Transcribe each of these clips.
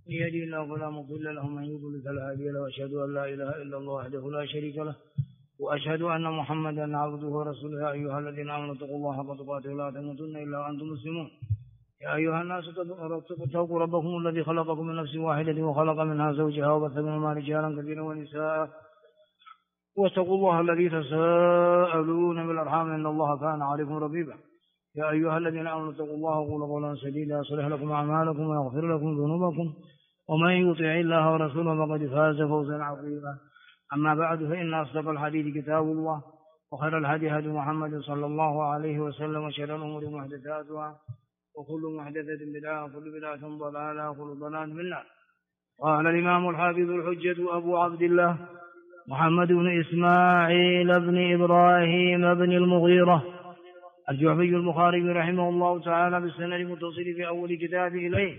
من يهده الله فلا مضل له ومن يضلل فلا هادي له وأشهد أن لا إله إلا الله وحده لا شريك له وأشهد أن محمدا عبده ورسوله. يا أيها الذين آمنوا اتقوا الله حق تقاته ولا تموتن إلا وأنتم مسلمون. يا أيها الناس اتقوا ربكم الذي خلقكم من نفس واحدة وخلق منها زوجها وبث منهما رجالا كثيرا ونساء واتقوا الله الذي تساءلون بالأرحام إن الله كان عليكم رقيبا. يا أيها الذين آمنوا اتقوا الله وقولوا قولا سديدا يصلح لكم أعمالكم ويغفر لكم ذنوبكم ومن يطع الله ورسوله فقد فاز فوزا عظيما. أما بعد فإن أصدق الحديث كتاب الله وخير الهدي هدي محمد صلى الله عليه وسلم وشر الأمور محدثاتها وكل محدثة بدعة وكل بدعة ضلالة وكل ضلال في النار. قال الإمام الحافظ الحجة أبو عبد الله محمد بن إسماعيل بن إبراهيم بن المغيرة الجعفي البخاري رحمه الله تعالى بالسند المتصل في أول كتابه إليه.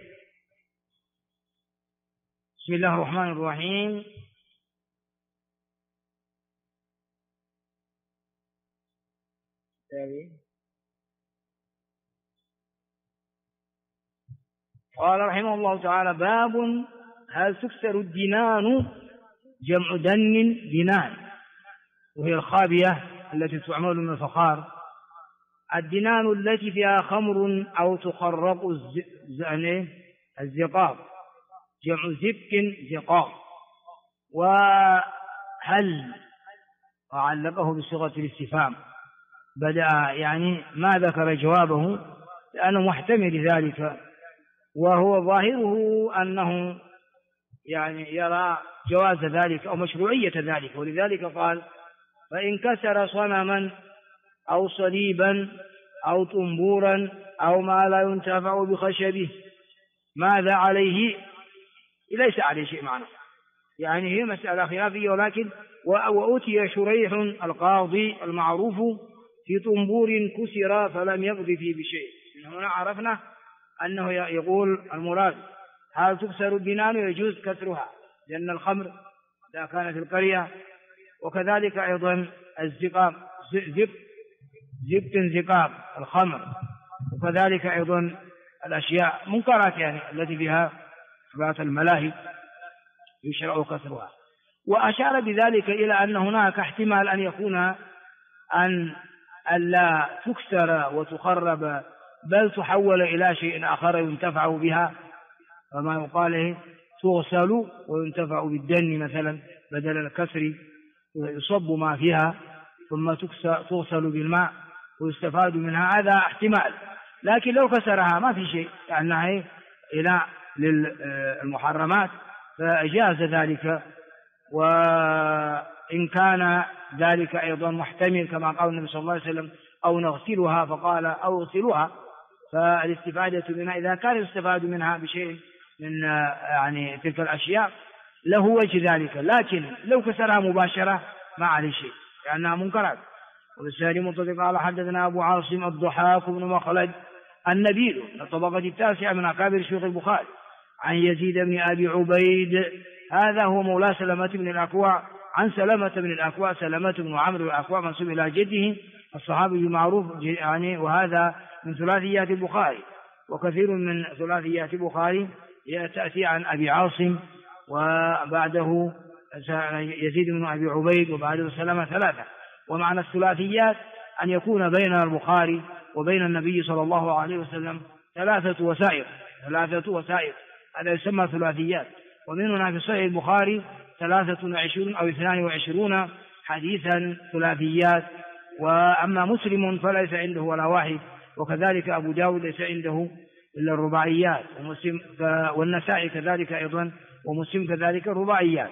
بسم الله الرحمن الرحيم. قال رحمه الله تعالى: باب هل تكسر الدنان؟ جمع دن دنان، وهي الخابية التي تعمل من الفخار. الدنان التي فيها خمر أو تخرق الزقاق، جمع زبك زقاق. وهل وعلقه بصيغة الاستفهام، بدأ يعني ما ذكر جوابه لأنه محتمل ذلك، وهو ظاهره أنه يعني يرى جواز ذلك أو مشروعية ذلك، ولذلك قال: فإن كسر صنما أو صليبا أو طنبورا أو ما لا ينتفع بخشبه ماذا عليه؟ ليس عليه شيء معنى، يعني هي مسألة خلافية. ولكن وأتي شريح القاضي المعروف في طنبور كسر فلم يقضي فيه بشيء. من هنا عرفنا أنه يقول المراد هل تكسر الدنان؟ يجوز كسرها، لأن الخمر إذا كانت في القرية، وكذلك أيضا الزقاق زبط زقاق الخمر، وكذلك أيضا الأشياء منكرات يعني التي فيها إثبات الملاهي يشرع كسرها. وأشار بذلك إلى أن هناك احتمال أن يكون أن لا تكسر وتخرب، بل تحول إلى شيء آخر ينتفع بها، وما يقال تغسل وينتفع بالدن مثلا بدل الكسر، يصب ما فيها ثم تغسل بالماء ويستفاد منها، هذا احتمال. لكن لو كسرها ما في شيء، لأنها إلى للمحرمات فجاز ذلك. وإن كان ذلك أيضا محتمل كما قال النبي صلى الله عليه وسلم: أو نغسلها، فقال: أو اغسلوها، فالاستفادة منها إذا كان يستفاد منها بشيء من يعني تلك الأشياء له وجه ذلك. لكن لو كسرها مباشرة ما عليه شيء لأنها منكرات. وبالسهل مطلق قال: حدثنا أبو عاصم الضحاك بن مخلد النبيل الطبقة التاسعة من أكابر شيوخ البخاري عن يزيد بن أبي عبيد، هذا هو مولى سلمة بن الأكوع، عن سلمة بن الأكوع سلمة بن عمرو الأكوع منسوب إلى جده الصحابي المعروف يعني، وهذا من ثلاثيات البخاري. وكثير من ثلاثيات البخاري تأتي عن أبي عاصم، وبعده يزيد بن أبي عبيد، وبعده سلمة، ثلاثة. ومعنى الثلاثيات أن يكون بين البخاري وبين النبي صلى الله عليه وسلم ثلاثة وسائر، هذا يسمى ثلاثيات. ومن هنا في صحيح البخاري 23 أو 22 حديثا ثلاثيات. وأما مسلم فليس عنده ولا واحد، وكذلك أبو داود ليس عنده إلا الرباعيات، والنسائي كذلك أيضا، ومسلم كذلك الرباعيات.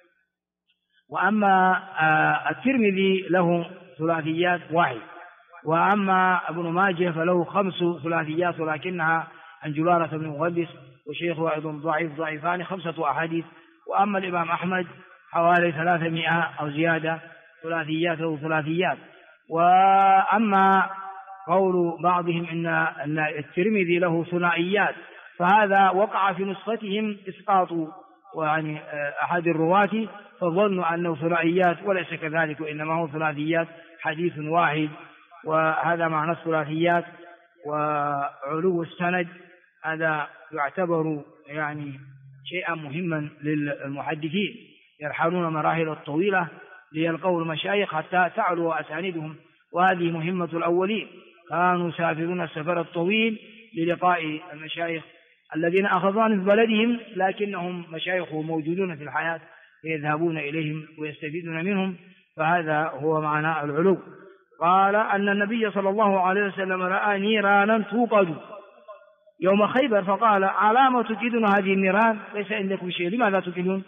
وأما الترمذي له ثلاثيات واحد، وأما ابن ماجه فله 5 ثلاثيات، ولكنها عن جلالة بن مغلس وشيخه أيضا ضعيفان، 5 أحاديث. وأما الإمام أحمد حوالي 300 أو زيادة ثلاثيات له ثلاثيات. وأما قول بعضهم أن الترمذي له ثنائيات، فهذا وقع في نسختهم إسقاط يعني أحد الرواة، فظنوا أنه ثنائيات، وليس كذلك، وإنما هو ثلاثيات حديث واحد. وهذا معنى الثلاثيات. وعلو السند هذا يعتبر يعني شيئا مهما للمحدثين، يرحلون مراحل الطويلة ليلقوا المشايخ حتى تعلو أسانيدهم، وهذه مهمة الأولين، كانوا يسافرون السفر الطويل للقاء المشايخ الذين أخذوا من بلدهم لكنهم مشايخ موجودون في الحياة، يذهبون إليهم ويستفيدون منهم، فهذا هو معنى العلو. قال أن النبي صلى الله عليه وسلم رأى نيرانا توقد يوم خيبر، فقال: علامة تكيدون هذه النيران؟ ليس عندكم شيء، لماذا تكيدون؟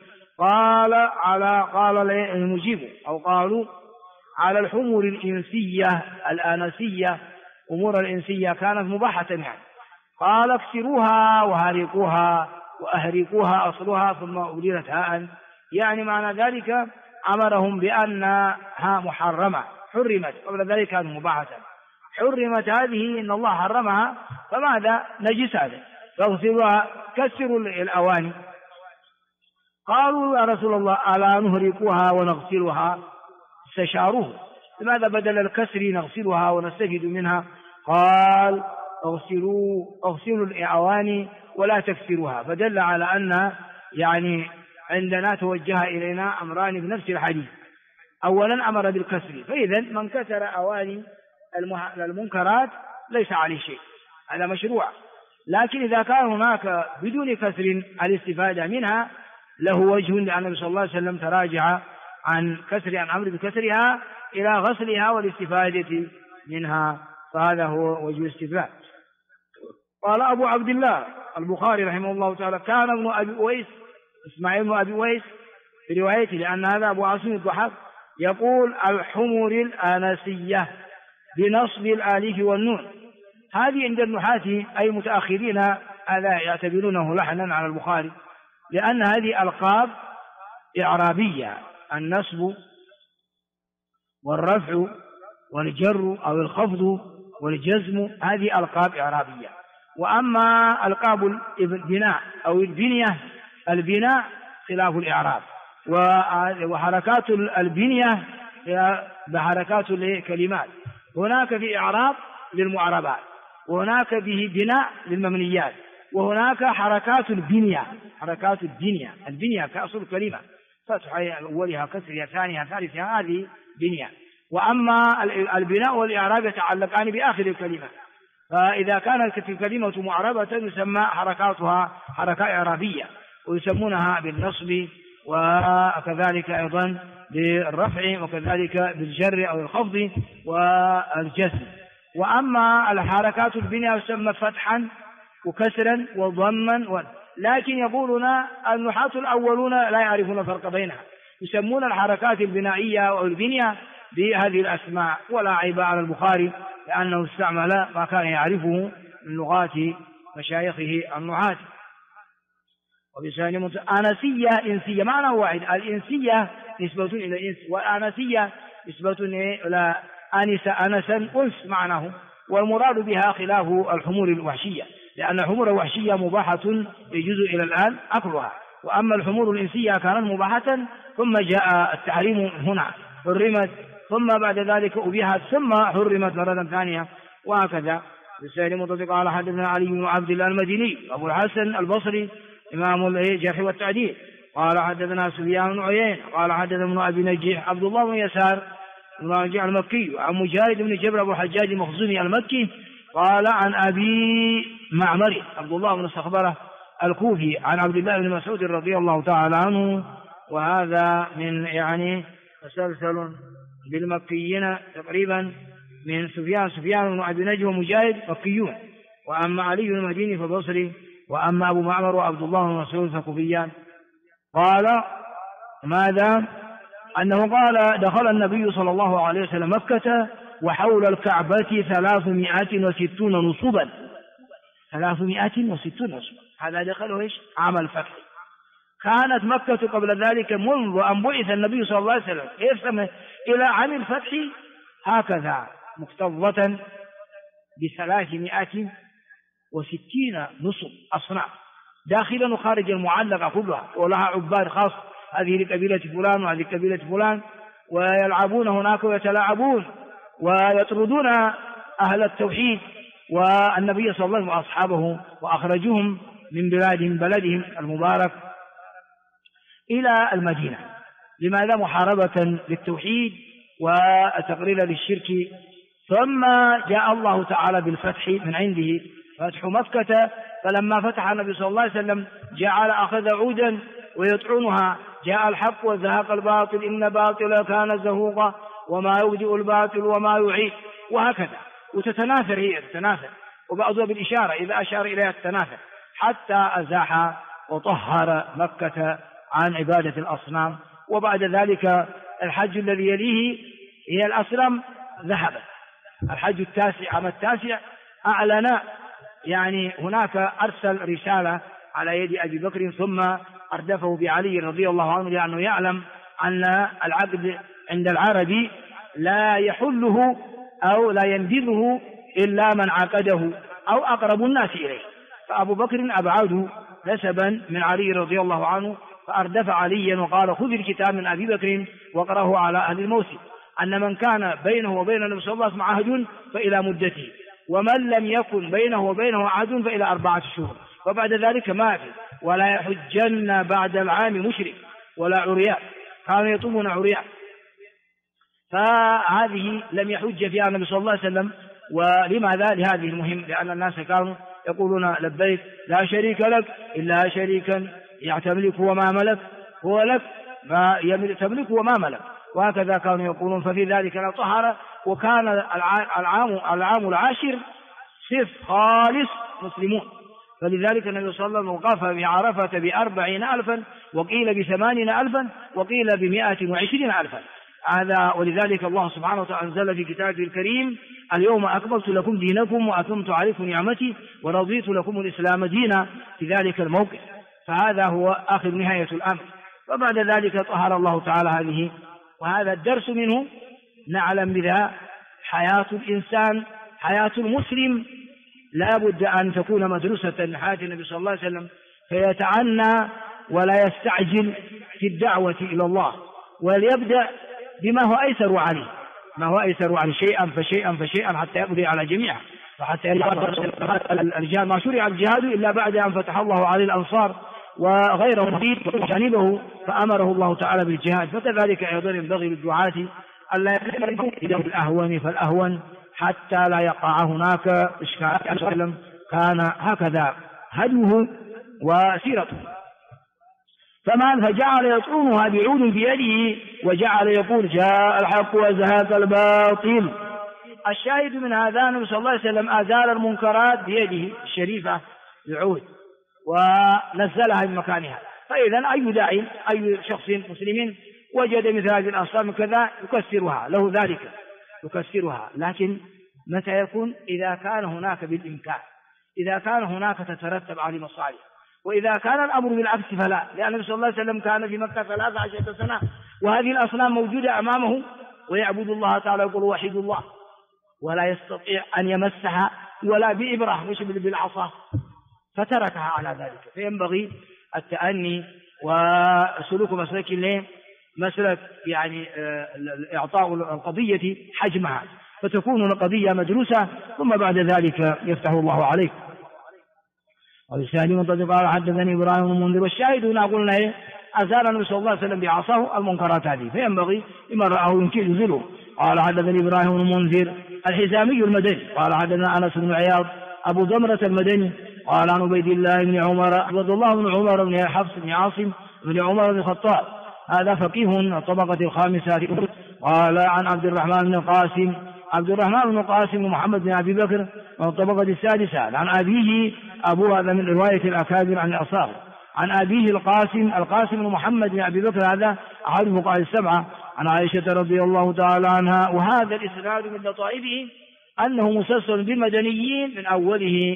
قال المجيب أو قالوا: على الحمر الإنسية الآنسية، أمور الإنسية كانت مباحة يعني. قال: اكسروها وهرقوها وأهرقوها أصلها ثم أبدلت هاء، يعني معنى ذلك أمرهم بأنها محرمة، حرمت، قبل ذلك كانت مباحة، حرمت هذه إن الله حرمها، فماذا؟ نجس هذا، فاغسلوها، كسروا الأواني. قالوا: يا رسول الله ألا نهرقها ونغسلها؟ استشاروه: لماذا بدل الكسر نغسلها ونستفيد منها؟ قال: اغسلوا الأواني ولا تكسروها، فدل على أن يعني عندنا توجه إلينا أمران بنفس الحديث. أولا أمر بالكسر، فإذا من كسر أواني المنكرات ليس عليه شيء، هذا مشروع. لكن إذا كان هناك بدون كسر الاستفادة منها له وجه، لأن النبي صلى الله عليه وسلم تراجع عن أمر بكسرها إلى غسلها والاستفادة منها، فهذا هو وجه الاستفادة. قال أبو عبد الله البخاري رحمه الله تعالى: كان ابن أبي أويس إسماعيل بن أبي أويس في روايته، لأن هذا أبو عاصم الضحاك، يقول: الحمر الآنسية بنصب الآلف والنون. هذه عند النحاة أي متأخرين هذا يعتبرونه لحنا على البخاري، لأن هذه ألقاب إعرابية، النصب والرفع والجر أو الخفض والجزم، هذه ألقاب إعرابية. وأما ألقاب البناء أو البناء خلاف الإعراب، وحركات البنية بحركات الكلمات، هناك في إعراب للمعربات، وهناك به بناء للمبنيات، وهناك حركات البنية البنية كأصل الكلمة، فتح أولها كسرها ثانيها ثالثها، هذه بنية. وأما البناء والإعراب يتعلقان بآخر الكلمة، فإذا كانت الكلمة معربة يسمى حركاتها حركة إعرابية، ويسمونها بالنصب، وكذلك أيضا بالرفع، وكذلك بالجر أو الخفض والجزم. وأما الحركات البناء يسمى فتحا وكسرا وضما، لكن يقولون النحاة الأولون لا يعرفون الفرق بينها، يسمون الحركات البنائية أو البنية بهذه الأسماء، ولا عيب على البخاري لأنه استعمل ما كان يعرفه من لغات مشايخه النحاة. وبسان أنسية إنسية معنى واحد، الإنسية نسبة إلى الإنس، والأنسية نسبة إلى أنسا أنس معناه، والمراد بها خلاف الحمور الوحشية، لأن الحمور الوحشية مباحة يجوز إلى الآن أكلها، وأما الحمور الإنسية كانت مباحة ثم جاء التحريم هنا، حرمت ثم بعد ذلك أبيحت ثم حرمت مرة ثانية، وهكذا. بالسائل مطلق على حدثنا علي بن عبد الله المديني أبو الحسن البصري إمام الجرح والتعديل قال حدثنا سفيان بن عيينة قال حدثنا ابن أبي نجيح عبد الله بن يسار بن نجيح المكي عن مجاهد بن جبر أبو الحجاج المخزومي المكي قال عن أبي معمر عبد الله بن صخبرة الكوفي عن عبد الله بن مسعود رضي الله تعالى عنه، وهذا من يعني تسلسل بالمكيين تقريبا من سفيان بن أبي نجيح ومجاهد مكيون، وأما علي بن المديني فبصري، وأما أبو معمر وعبد الله بن مسعود فكوفيان. قال ماذا؟ أنه قال دخل النبي صلى الله عليه وسلم مكة وحول الكعبة 360 نصبا، 360 نصبا، هذا دخله إيش؟ عام الفتح. كانت مكة قبل ذلك منذ أن بعث النبي صلى الله عليه وسلم إلى عام الفتح هكذا مكتظة ب360 نصب أصناف داخلا وخارج المعلقة كلها، ولها عباد خاص، هذه لقبيلة فلان وهذه قبيلة فلان، ويلعبون هناك ويتلاعبون ويطردون أهل التوحيد والنبي صلى الله عليه وسلم وأصحابه، وأخرجوهم من بلدهم المبارك إلى المدينة. لماذا؟ محاربة للتوحيد وتقريرا للشرك. ثم جاء الله تعالى بالفتح من عنده، فتح مكة، فلما فتح النبي صلى الله عليه وسلم جعل أخذ عودا ويطعنها، جاء الحق وزهق الباطل إن باطل كان زهوقا وما يبدئ الباطل وما يعيد، وهكذا. وتتناثر، هي تتناثر، وبعضها بالإشارة إذا أشار إليها تتناثر، حتى أزاح وطهر مكة عن عبادة الأصنام. وبعد ذلك الحج الذي يليه هي الأصنام ذهبت. الحج التاسع، عام التاسع، أعلن، يعني هناك أرسل رسالة على يد أبي بكر ثم أردفه بعلي رضي الله عنه، لأنه يعلم أن العقد عند العرب لا يحله أو لا ينبذه إلا من عقده أو أقرب الناس إليه، فأبو بكر أبعده نسبا من علي رضي الله عنه، فأردف عليا وقال خذ الكتاب من أبي بكر واقرأه على أهل الموسم، أن من كان بينه وبين النبي صلى الله عليه وسلم عهد فإلى مدته، ومن لم يكن بينه وبينه عهد فإلى 4 شهور، وبعد ذلك ما في. ولا يحجن بعد العام مشرك ولا عريان، كانوا يطوفون عريان، فهذه لم يحج فيها النبي صلى الله عليه وسلم. ولماذا؟ لهذه المهم، لأن الناس كانوا يقولون لبيك لا شريك لك إلا شريكا يعتملك وما ملك هو لك فتملك وما ملك، وهكذا كانوا يقولون. ففي ذلك لا طهر، وكان العام العاشر صف خالص مسلمون. فلذلك النبي صلى الله عليه وسلم وقف بعرفة ب40,000، وقيل ب80,000، وقيل ب120,000. هذا ولذلك الله سبحانه وتعالى أنزل في كتابه الكريم اليوم أكملت لكم دينكم وأتممت عليكم نعمتي ورضيت لكم الإسلام دينا في ذلك الموقف. فهذا هو آخر نهاية الأمر. وبعد ذلك طهر الله تعالى هذه، وهذا الدرس منه نعلم بذا حياة الإنسان، حياة المسلم لا بد أن تكون مدرسة لحياة النبي صلى الله عليه وسلم، فيتعنى ولا يستعجل في الدعوة إلى الله، وليبدأ بما هو أيسر عليه، ما هو أيسر عليه، شيئا فشيئا فشيئا حتى يقضي على جميعه، وحتى الرجال ما شرع الجهاد إلا بعد أن فتح الله عليه الأنصار وغيره جانبه فأمره الله تعالى بالجهاد. فكذلك أيضا ينبغي للدعاة ألا يكونوا بالأهون فالأهون حتى لا يقع هناك إشكال. كان هكذا هديه وسيرته. فجعل يطعنها بعود بيده وجعل يقول جاء الحق وزهق الباطل. الشاهد من هذا النبي صلى الله عليه وسلم أزال المنكرات بيده الشريفة بعود ونزلها من مكانها. فإذا أي داعي أي شخص مسلم وجد مثل هذه الأصنام كذا يكسرها، له ذلك يكسرها، لكن متى يكون؟ إذا كان هناك بالإمكان، إذا كان هناك تترتب عليه مصالح. وإذا كان الأمر بالعكس فلا، لأن النبي صلى الله عليه وسلم كان في مكة 13 سنة وهذه الأصنام موجودة أمامه ويعبد الله تعالى، يقول وحيد الله، ولا يستطيع أن يمسها ولا بإبرة مش بالعصا، فتركها على ذلك. فينبغي التأني وسلوك مسلك يعني إعطاء القضية حجمها، فتكون القضية مدروسة، ثم بعد ذلك يفتح الله عليك. والشاهد منطلق قال حدثني إبراهيم المنذر. والشاهد هنا قلنا أزال النبي صلى الله عليه وسلم بعصاه المنكرات هذه، فينبغي لمن رآه يمكن يزيله. قال حدثني إبراهيم المنذر الحزامي المدني قال حدثنا أنس بن عياض أبو ضمرة المدني قال عن عبيد الله بن عمر عبد الله بن عمر بن حفص بن عاصم بن عمر بن الخطاب، هذا فقيه الطبقة الخامسة. قال عن عبد الرحمن بن قاسم محمد بن أبي بكر من الطبقة السادسة، عن أبيه أبو هذا من رواية الأكابر عن الأصاغر، عن أبيه القاسم بن محمد بن أبي بكر، هذا أحد فقهاء السبعة، عن عائشة رضي الله تعالى عنها. وهذا الإسناد من لطائفه أنه مسلسل بالمدنيين من أوله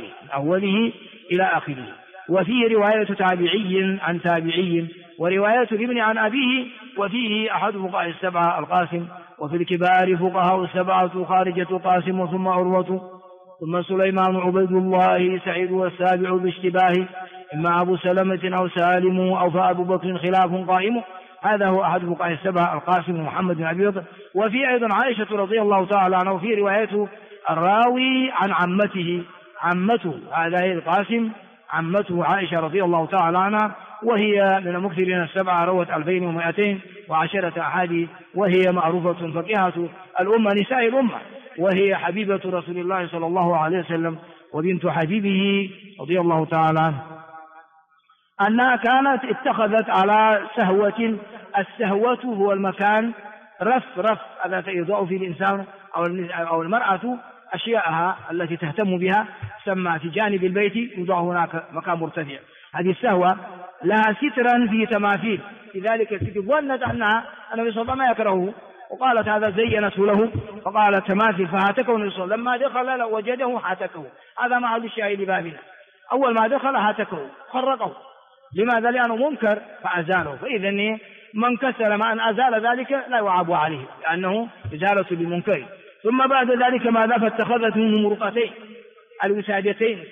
إلى آخره، وفيه رواية تابعي عن تابعي، ورواية الابن عن أبيه، وفيه أحد فقهاء السبعة القاسم، وفي الكبار فقهاء السبعة خارجة قاسم ثم عروة ثم سليمان عبيد الله سعيد والسابع باشتباه، إما أبو سلمة أو سالم أو فأبو بكر خلاف قائم. هذا هو أحد فقهاء السبعة القاسم محمد بن أبي بكر. وفي أيضا عائشة رضي الله تعالى عنها، وفي روايته الراوي عن عمته هذا هي القاسم عمته عائشة رضي الله تعالى عنها، وهي من المكثرين السبعة، روت 2210 أحاديث، وهي معروفة فقيهة الأمة نساء الأمة، وهي حبيبة رسول الله صلى الله عليه وسلم وبنت حبيبه رضي الله تعالى عنه، أنها كانت اتخذت على سهوة. السهوة هو المكان رف الذي يضع فيه الإنسان أو المرأة أشياءها التي تهتم بها، سمى في جانب البيت يوضع هناك مكان مرتفع. هذه السهوة لها سترا في تماثيل، لذلك الستر ظنت أنها النبي صلى الله عليه وسلم ما يكرهه، وقالت هذا زينته له، فقالت تماثيل فهاتكه النبي صلى الله عليه وسلم. لما دخل وجده هاتكه. هذا محل الشاهد لبابنا، أول ما دخل هاتكه خرقه. لماذا؟ لأنه منكر فأزاله. فإذا من كسل مع أن أزال ذلك لا يعاب عليه، لأنه إزالة للمنكر. ثم بعد ذلك ماذا؟ فاتخذت منه مرقتين الوسادتين،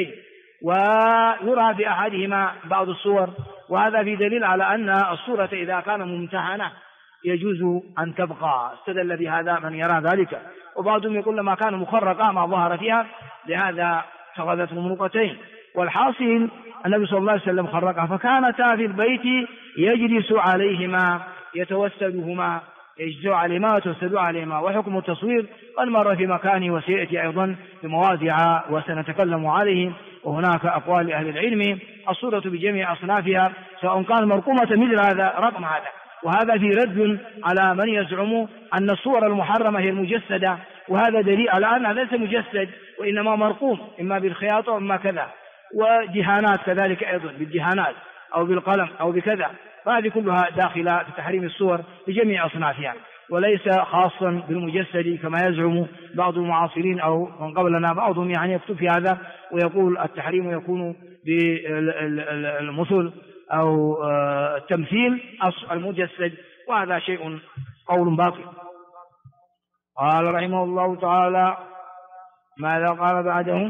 ويرى في أحدهما بعض الصور، وهذا في دليل على أن الصورة إذا كان ممتهنة يجوز أن تبقى. استدل بهذا من يرى ذلك، وبعضهم يقول لما كان مخرقا ما ظهر فيها لهذا اتخذت مرقتين. والحاصل النبي صلى الله عليه وسلم خرقها، فكانتا في البيت يجلس عليهما يتوسدهما، يجلس عليهما وتوسد عليهما. وحكم التصوير قد مر في مكانه وسيأتي أيضا بمواضع وسنتكلم عليه، وهناك أقوال أهل العلم. الصورة بجميع أصنافها سواء كان مرقومة مثل هذا رقم هذا، وهذا في رد على من يزعم أن الصور المحرمة هي المجسدة، وهذا دليل على أنها ليس مجسد وإنما مرقوم، إما بالخياطة وإما كذا، ودهانات كذلك أيضا بالدهانات أو بالقلم أو بكذا، فهذه كلها داخلة في تحريم الصور بجميع أصنافها، وليس خاصا بالمجسد كما يزعم بعض المعاصرين أو من قبلنا. بعضهم يعني يكتب في هذا ويقول التحريم يكون بالمثل أو التمثيل المجسد، وهذا شيء قول باطل. قال رحمه الله تعالى: ماذا قال بعده؟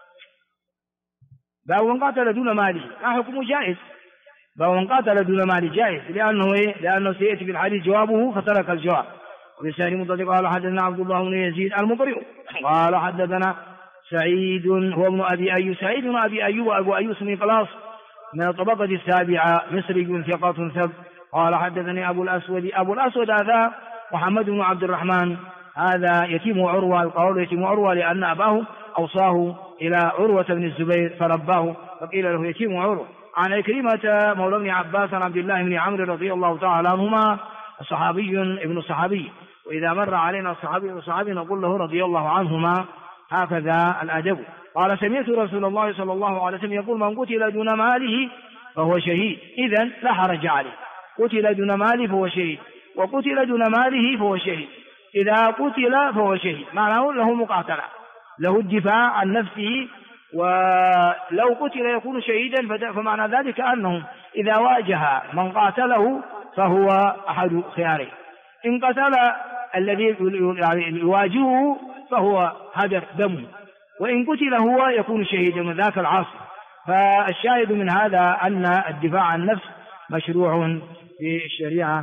باب من قاتل دون ماله، ما حكمه؟ جائز. باب من قاتل دون ماله جائز، لأنه سيأتي في الحديث جوابه فترك الجواب. وبسان مطلق قال حدثنا عبد الله بن يزيد المقرئ قال حدثنا سعيد هو ابن أبي أيوب، سعيد بن أبي أيوب وأبو أيوب بن قلاص من الطبقة السابعة، مصري ثقة ثبت. قال حدثني أبو الأسود هذا محمد بن عبد الرحمن، هذا يتيم عروة، القول يتيم عروة لأن أباه أوصاه إلى عروة بن الزبير فرباه، فقيل له يتيم عروة. عن عكرمة مولى ابن عباس عن عبد الله بن عمرو رضي الله تعالى عنهما، صحابي ابن صحابي، وإذا مر علينا الصحابي وصحابي نقول له رضي الله عنهما، هكذا الأدب. قال سمعت رسول الله صلى الله عليه وسلم يقول: من قتل دون ماله فهو شهيد. إذن لا حرج عليه، قتل دون ماله فهو شهيد، وقتل دون ماله فهو شهيد. إذا قتل فهو شهيد معناه له مقاتلة، له الدفاع عن نفسه، ولو قتل يكون شهيدا، فمعنى ذلك أنه إذا واجه من قاتله فهو أحد خيارين: إن قتل الذي يواجهه فهو هدر دمه، وإن قتل هو يكون شهيدا من ذاك العاصي. فالشاهد من هذا أن الدفاع عن النفس مشروع في الشريعة.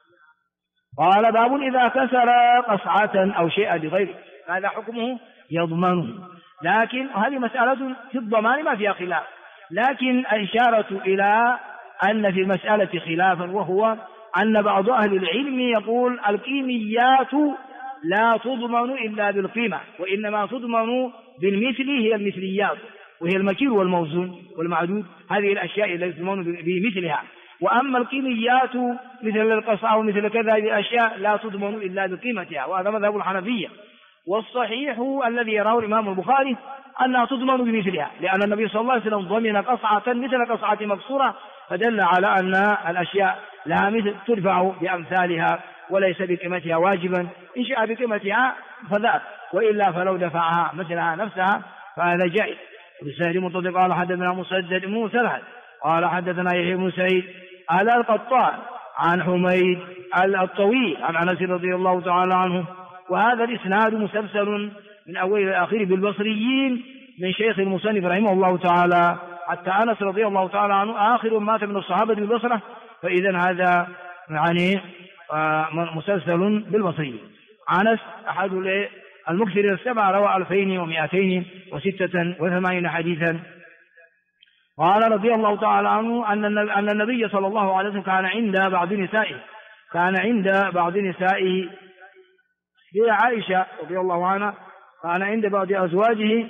قال: باب إذا كسر قصعة أو شيئا لغيره، هذا حكمه يضمنه. لكن هذه مسألة في الضمان ما فيها خلاف، لكن الإشارة إلى أن في المسألة خلافا، وهو أن بعض أهل العلم يقول القيميات لا تضمن إلا بالقيمة، وإنما تضمن بالمثل، هي المثليات، وهي المكيل والموزون والمعدود، هذه الأشياء التي تضمن بمثلها. وأما القيميات مثل القصعة ومثل كذا، هذه الأشياء لا تضمن إلا بقيمتها، وهذا مذهب الحنفية. والصحيح الذي يراه الإمام البخاري أنها تضمن بمثلها، لأن النبي صلى الله عليه وسلم ضمن قصعة مثل قصعة مكسورة، فدل على أن الأشياء لها مثل تدفع بأمثالها وليس بقيمتها واجبا. إن شاء بقيمتها فذاك، وإلا فلو دفعها مثلها نفسها فهذا جائز. بسهل مطلق قال حدثنا مسدد بن مسرهد قال حدثنا يحيى بن سعيد القطان عن حميد الطويل عن أنس رضي الله تعالى عنه، وهذا الإسناد مسلسل من أول إلى آخره بالبصريين من شيخ المصنف رحمه الله تعالى، حتى أنس رضي الله تعالى عنه آخر مات من الصحابة بالبصرة، فإذا هذا يعني مسلسل بالبصريين. أنس أحد المكثرين السبعة، روى 2286 حديثا. قال رضي الله تعالى عنه أن النبي صلى الله عليه وسلم كان عند بعض نسائه هي عائشة رضي الله عنها، كان عند بعض أزواجه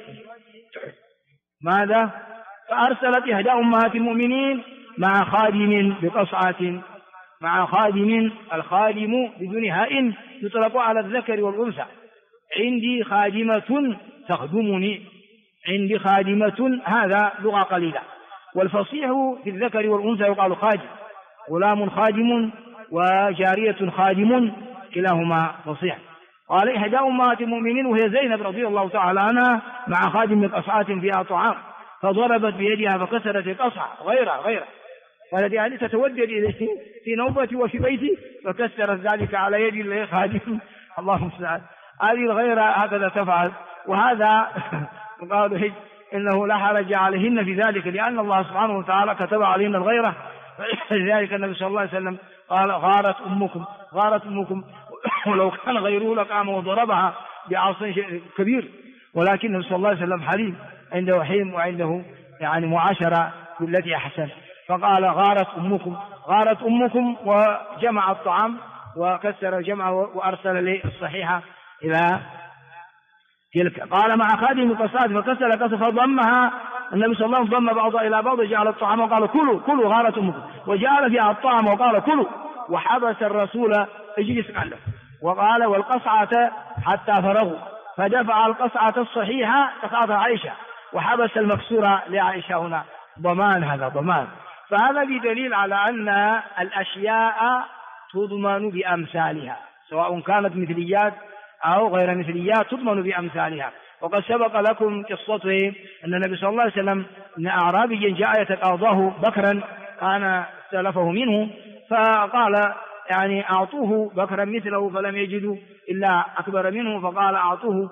ماذا؟ فأرسلت إحدى أمهات المؤمنين مع خادم بقصعة، مع خادم، الخادم بدون هاء يطلق على الذكر والأنثى، عندي خادمة تخدمني، عندي خادمة، هذا لغة قليلة، والفصيح في الذكر والأنثى يقال خادم، غلام خادم وجارية خادم كلاهما فصيح. قال إحدى أمهات المؤمنين وهي زينب رضي الله تعالى عنها مع خادم قصعة فيها طعام، فضربت بيدها فكسرت القصعة غيره قالت يعني تتودد إليه في نوبتي وفي بيتي، فكسرت ذلك على يد الخادم. الله المستعان. هذه الغيرة هكذا تفعل، وهذا قالوا إنه لا حرج عليهن في ذلك، لأن الله سبحانه وتعالى كتب عليهن الغيرة. لذلك النبي صلى الله عليه وسلم قال غارت أمكم ولو كان غيره لقام وضربها بعصا كبير، ولكن النبي صلى الله عليه وسلم حليم، عنده حلم وعنده يعني معاشرة بالتي أحسن، فقال غارت أمكم وجمع الطعام وكسر الجمع وأرسل لي الصحيحة إلى تلك. قال مع خادم القصاد فكسر فضمها النبي صلى الله عليه وسلم ضم بعضها إلى بعض، جعل الطعام وقال كلوا غارت أمكم، وجعل فيها الطعام وقال كلوا، وحبس الرسول اجلس عنه، وقال والقصعة حتى فرغوا، فدفع القصعة الصحيحة تقاطع عائشة، وحبس المكسورة لعائشة. هنا ضمان، هذا ضمان. فهذا بدليل على أن الأشياء تضمن بأمثالها، سواء كانت مثليات أو غير مثليات تضمن بأمثالها. وقد سبق لكم قصته أن النبي صلى الله عليه وسلم أن أعرابيا جاء يتقاضاه بكرا كان استلفه منه، فقال يعني أعطوه بكرا مثله، فلم يجدوا إلا أكبر منه، فقال أعطوه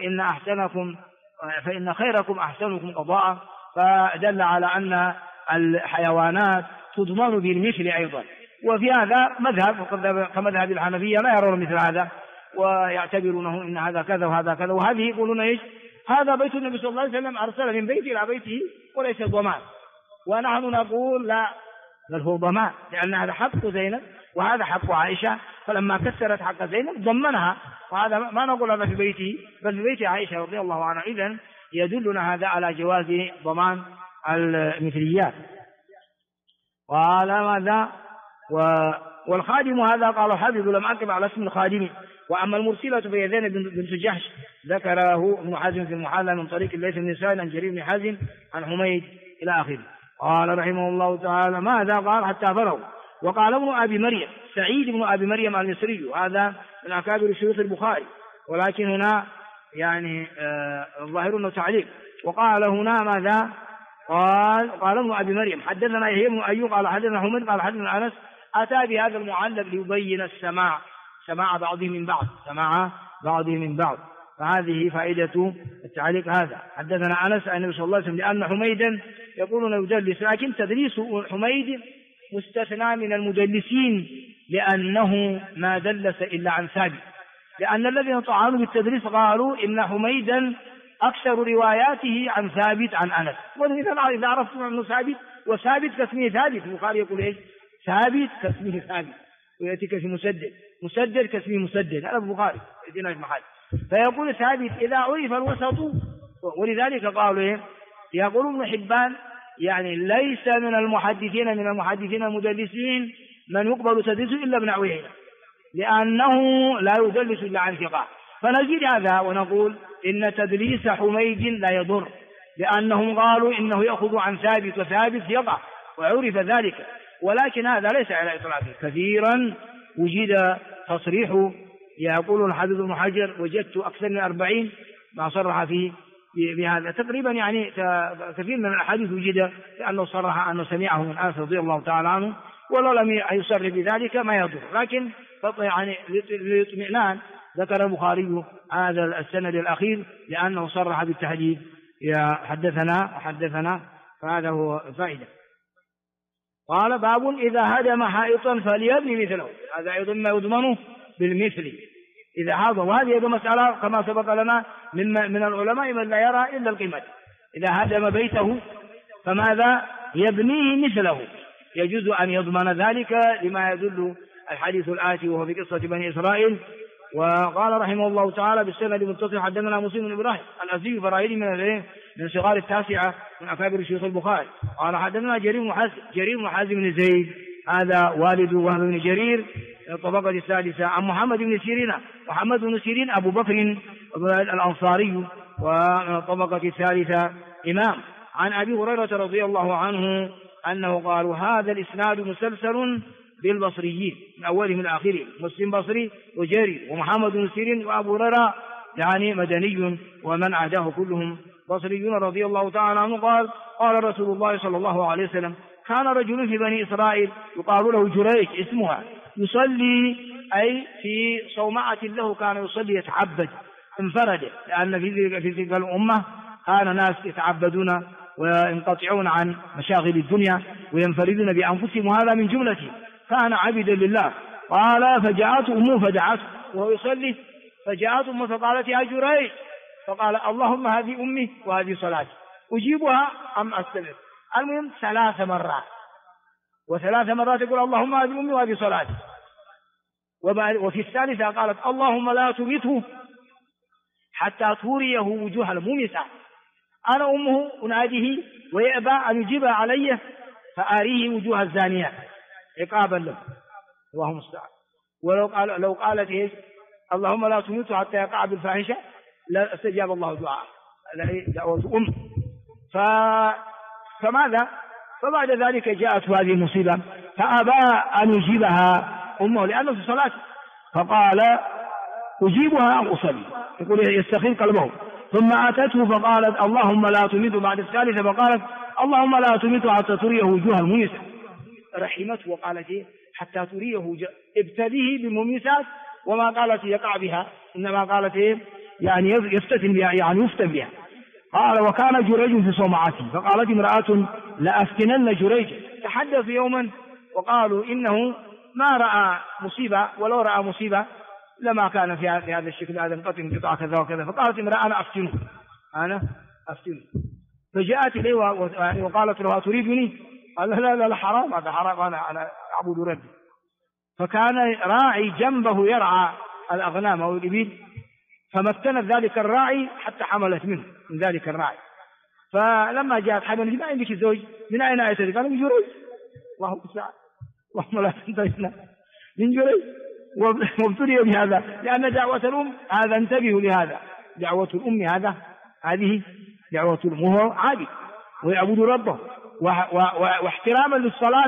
فإن خيركم أحسنكم قضاء، فدل على أن الحيوانات تضمن بالمثل أيضا. وفي هذا مذهب كمذهب الحنفية لا يرون مثل هذا، ويعتبرونه إن هذا كذا وهذا كذا، وهذه يقولون إيش؟ هذا بيت النبي صلى الله عليه وسلم أرسل من بيته إلى بيته وليس ضمان، ونحن نقول لا، بل هو ضمان، لأن هذا حق زينب وهذا حق عائشة، فلما كسرت حق زينب ضمنها، وهذا ما نقول هذا في بيته بل في بيت عائشة رضي الله عنها. إذن يدلنا هذا على جواز ضمان المثليات. قال ماذا؟ والخادم هذا قال حبيب لم أكب على اسم الخادم. وأما المرسلة فهي زينب بنت جحش، ذكره ابن حزم في المحلى من طريق الليث بن سعد عن جرير بن حازم عن حميد إلى آخره. قال رحمه الله تعالى ماذا؟ قال حتى فرغوا. وقال ابن أبي مريم سعيد بن أبي مريم المصري، هذا من أكابر شيوخ البخاري، ولكن هنا يعني الظاهر أنه تعليق. وقال هنا ماذا؟ قال ابن أبي مريم حدثنا يحيى بن أيوب قال حدثنا حميد قال حدثنا أنس، أتى بهذا المعلق ليبين سماع بعضهم من بعض، فهذه فائدة التعليق هذا. حدثنا أنس عن النبي صلى الله عليه وسلم لأن حميدا يقولون يدلس، لكن تدليس حميد مستثنى من المدلسين، لأنه ما دلس إلا عن ثابت، لأن الذين طعنوا بالتدليس قالوا إن حميدا أكثر رواياته عن ثابت عن أنس. وإذا عرفتم أنه ثابت، وثابت كاسمه ثابت، البخاري يقول إيش؟ ثابت كاسمه ثابت، ويأتي كاسم مسدد كاسمه مسدد، هذا البخاري يأتينا في محل، فيقول ثابت إذا عرف الوسط. ولذلك قالوا إيه؟ يقول ابن حبان يعني ليس من المحدثين المدلسين من يقبل تدليسه إلا ابن عوينة، لأنه لا يدلس إلا عن ثقة. فنزيد هذا ونقول إن تدليس حميد لا يضر، لأنهم قالوا إنه يأخذ عن ثابت، وثابت ثقة وعرف ذلك، ولكن هذا ليس على إطلاقه. كثيرا وجد تصريح، يقول الحافظ ابن حجر وجدت أكثر من 40 ما صرح فيه بهذا تقريبا، يعني كثير من الأحاديث وجد لأنه صرح أنه سمعه من أنس رضي الله تعالى عنه، ولو لم يصرح بذلك ما يضر. لكن يعني للاطمئنان ذكر البخاري هذا السند الأخير لأنه صرح بالتحديث حدثنا، فهذا هو فائدة. قال باب إذا هدم حائطا فليبني مثله، هذا أيضا ما يضمنه بالمثل إذا هذا. وهذه مسألة كما سبق لنا من العلماء من لا يرى إلا القيمة. إذا هدم بيته فماذا يبنيه مثله؟ يجوز أن يضمن ذلك لما يدل الحديث الآتي وهو في قصة بني إسرائيل. وقال رحمه الله تعالى بالسند المتصل حدثنا مسلم بن إبراهيم الأزدي الفراهيدي من صغار التاسعة من أكابر شيوخ البخاري. قال حدثنا جرير بن حازم بن زيد هذا والد وهب بن جرير الطبقة السادسة عن محمد بن سيرين أبو بكر الأنصاري والطبقة الثالثة إمام. عن أبي هريرة رضي الله عنه أنه قالوا هذا الإسناد مسلسل بالبصريين من أولهم من آخرهم، مسلم بصري وجرير ومحمد بن سيرين وأبو هريرة يعني مدني ومن عداه كلهم بصريون رضي الله تعالى عنه. قال رسول الله صلى الله عليه وسلم كان رجل في بني إسرائيل يقال له جريج اسمها يصلي أي في صومعة له كان يصلي يتعبد انفرد، لأن في تلك الأمة كان ناس يتعبدون وينقطعون عن مشاغل الدنيا وينفردون بأنفسهم وهذا من جملته، كان عبدا لله. قال فجاءت أمه فدعته وهو يصلي، فجاءت أمه فقالت يا جريج، فقال اللهم هذه أمي وهذه صلاتي أجيبها أم أستمر؟ المهم 3 مرات، و3 مرات يقول اللهم هذه أمي وهذه صلاتي. وفي الثالثة قالت اللهم لا تمته حتى توريه وجوه المومسات، أنا أمه أناديه ويأبى أن يجيب علي فآريه وجوه الزانيات عقابا له، اللهم المستعان. لو قالت إيه اللهم لا تمته حتى يقع بالفاحشة لا استجاب الله دعاء دعوة أم. فماذا؟ فبعد ذلك جاءت هذه المصيبة فأبى أن يجيبها أمه لأنه في صلاة، فقال أجيبها أم أصلي؟ يقول يستخيل قلبه. ثم أتته فقالت اللهم لا تمته بعد الثالثة، فقالت اللهم لا تمته حتى تريه وجوه المميسات، رحمته وقالت حتى تريه ابتليه بالمميسات، وما قالت يقع بها إنما قالت يعني يفتتن بها يعني يفتن بها. قال وكان جريج في صومعته، فقالت امرأة لأفتنن جريج. تحدث يوما وقالوا إنه ما رأى مصيبة، ولو رأى مصيبة لما كان في هذا الشكل، هذا انقطع قطع كذا وكذا. فقالت امرأة أنا أفتنه فجاءت إليه وقالت له أتريدني؟ قال لا حرام، هذا حرام، أنا أعبد ربي. فكان راعي جنبه يرعى الأغنام أو الإبل، فمكنت ذلك الراعي حتى حملت منه من ذلك الراعي. فلما جاءت حملت ما عندك زوج؟ من أين أتيت؟ قال من جريج. اللهم المستعان، اللهم لا تنتهينا من جريج. وابتلي بهذا لأن دعوة الأم هذا، انتبهوا لهذا، دعوة الأم هذه دعوة الأم، وهو عابد ويعبد ربه واحتراما للصلاة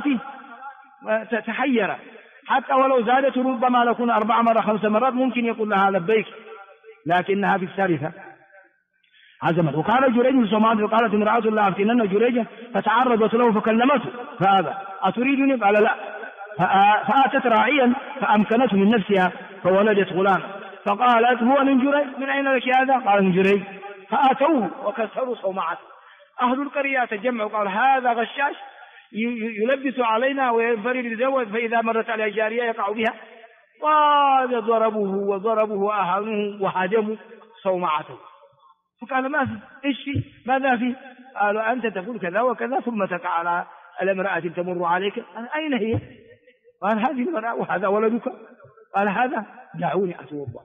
تحير، حتى ولو زادت ربما لكون 4 مرات 5 مرات ممكن يقول لها لبيك، لكنها في الثالثة عزمت. وكان جريج في صومعته، فقالت امرأة لا أفتنن جريجا، فتعرضت له فكلمته فهذا أتريدني؟ قال لا. فأتت راعيا فأمكنته من نفسها فولدت غلام، فقالت هو من جريج، من أين لك هذا؟ قال من جريج. فأتوه وكسروا صومعته. أهل القرية تجمعوا قالوا هذا غشاش يلبس علينا وينفرد يتزوج، فإذا مرت على جارية يقع بها. قال ضربوه وأهانوه وهدموا صومعته. فقال ما في إيش في ماذا في؟ قالوا أنت تقول كذا وكذا ثم تقع على امرأة تمر عليك. قال أين هي؟ قال هذه المرأة وهذا ولدك. قال هذا دعوني أتوضأ.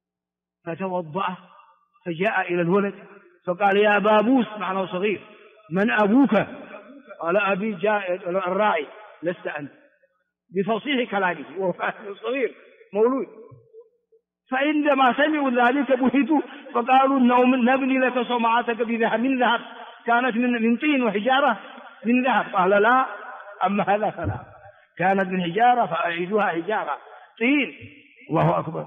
فتوضأ فجاء إلى الولد فقال يا بابوس، معناه صغير، من أبوك؟ قال أبي جاء الراعي لست أنت، بفصيح كلامه وهو صغير مولود. فعندما سمعوا ذلك بهتوا فقالوا نبني لك صومعتك بذهب، من ذهب كانت من طين وحجارة من ذهب. قال لا، أما هذا فلا، كانت من حجارة فأعيدوها حجارة طين. الله أكبر.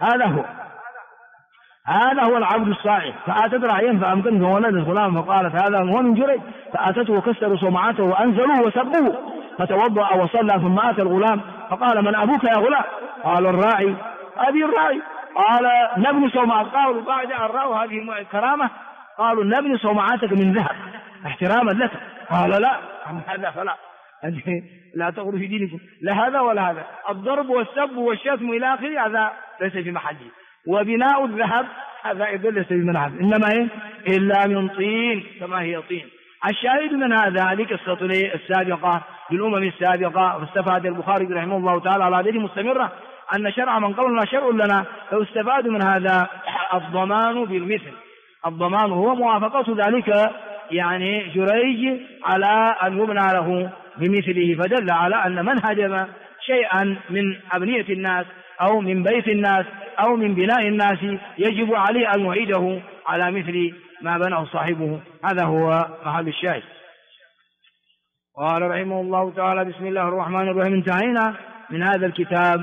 هذا هو العبد الصالح. فأتت راعيا فأمكنه ولد الغلام، فقالت هذا هو من جريج. فأتته وكسروا صومعته وأنزلوه وسبوه، فتوضأ وصلى. ثم أتى الغلام فقال من أبوك يا غلام؟ قال الراعي. أبي الراعي. قال نبني صومعتك. قالوا بعد أن رأوا هذه الكرامة قالوا نبني صومعتك من ذهب احتراما لك. قال لا، هذا فلا، لا تغلوا في دينكم، لا هذا ولا هذا. الضرب والسب والشتم إلى آخره هذا ليس في محله، وبناء الذهب هذا أيضا ليس في محله، إنما إلا من طين كما هي طين. الشاهد من هذا قصة السابقة للأمم السابقة، فاستفاد البخاري رحمه الله تعالى على هذه مستمرة أن شرع من قبلنا شرع لنا، فاستفاد من هذا الضمان بالمثل. الضمان هو موافقة ذلك يعني جريج على أن يبنى له بمثله، فدل على أن من هدم شيئا من أبنية الناس أو من بيت الناس أو من بناء الناس يجب عليه أن يعيده على مثل ما بناه صاحبه. هذا هو محل الشاهد. قال رحمه الله تعالى: بسم الله الرحمن الرحيم. انتهينا من هذا الكتاب،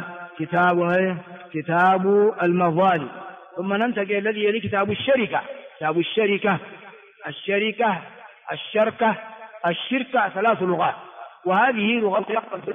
كتاب المظالم، ثم ننتقل الذي يلي كتاب الشركة. كتاب الشركة الشركة 3 لغات، وهذه لغة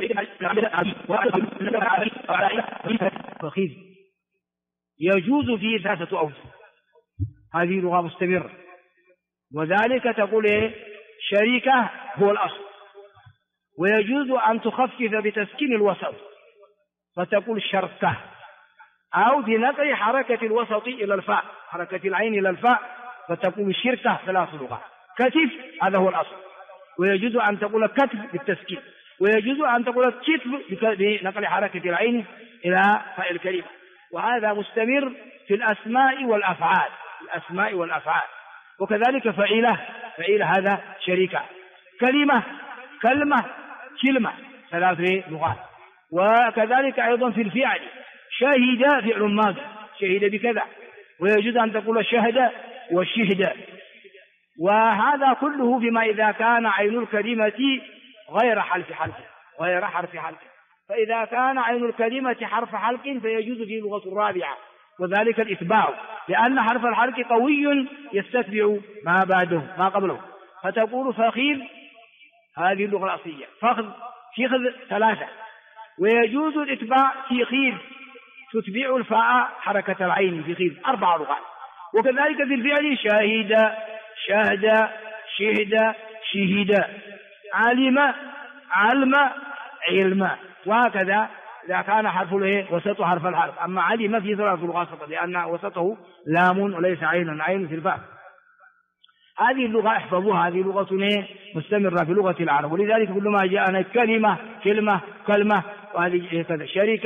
فخذ يجوز فيه 3 أوجه. هذه لغة مستمرة، وذلك تقول شركة هو الأصل، ويجوز أن تخفف بتسكين الوسط فتقول شركة، أو بنقل حركة الوسط إلى الفاء، حركة العين إلى الفاء فتقول شركة 3 لغات. كتف هذا هو الأصل، ويجوز أن تقول كتف بالتسكين، ويجوز أن تقول كتف بنقل حركة العين إلى فاء الكلمة. وهذا مستمر في الأسماء والأفعال، وكذلك فعيلة هذا شركة، كلمة 3 لغات. وكذلك أيضا في الفعل، شهد فعل ماضي، شهد بكذا، ويجوز أن تقول شهد والشهد. وهذا كله بما إذا كان عين الكلمة غير حرف حلق، فإذا كان عين الكلمة حرف حلق فيجوز في اللغة الرابعة، وذلك الإتباع، لأن حرف الحلق قوي يستتبع ما بعده ما قبله، فتقول فخذ، هذه اللغة الأصلية، فخذ 3. ويجوز الإتباع في خير، تتبع الفاء حركة العين في خير 4 لغات. وكذلك في الفعل شاهد، شهد، شهد، علم، علم، وهكذا إذا كان حرف وسط حرف الحرف. أما علم في 3 لغات فقط، لأن وسطه لام وليس عين في الفاء. هذه اللغة احفظوها، هذه لغة مستمرة في لغة العرب، ولذلك كل ما جاءنا كلمة، وهذه كذا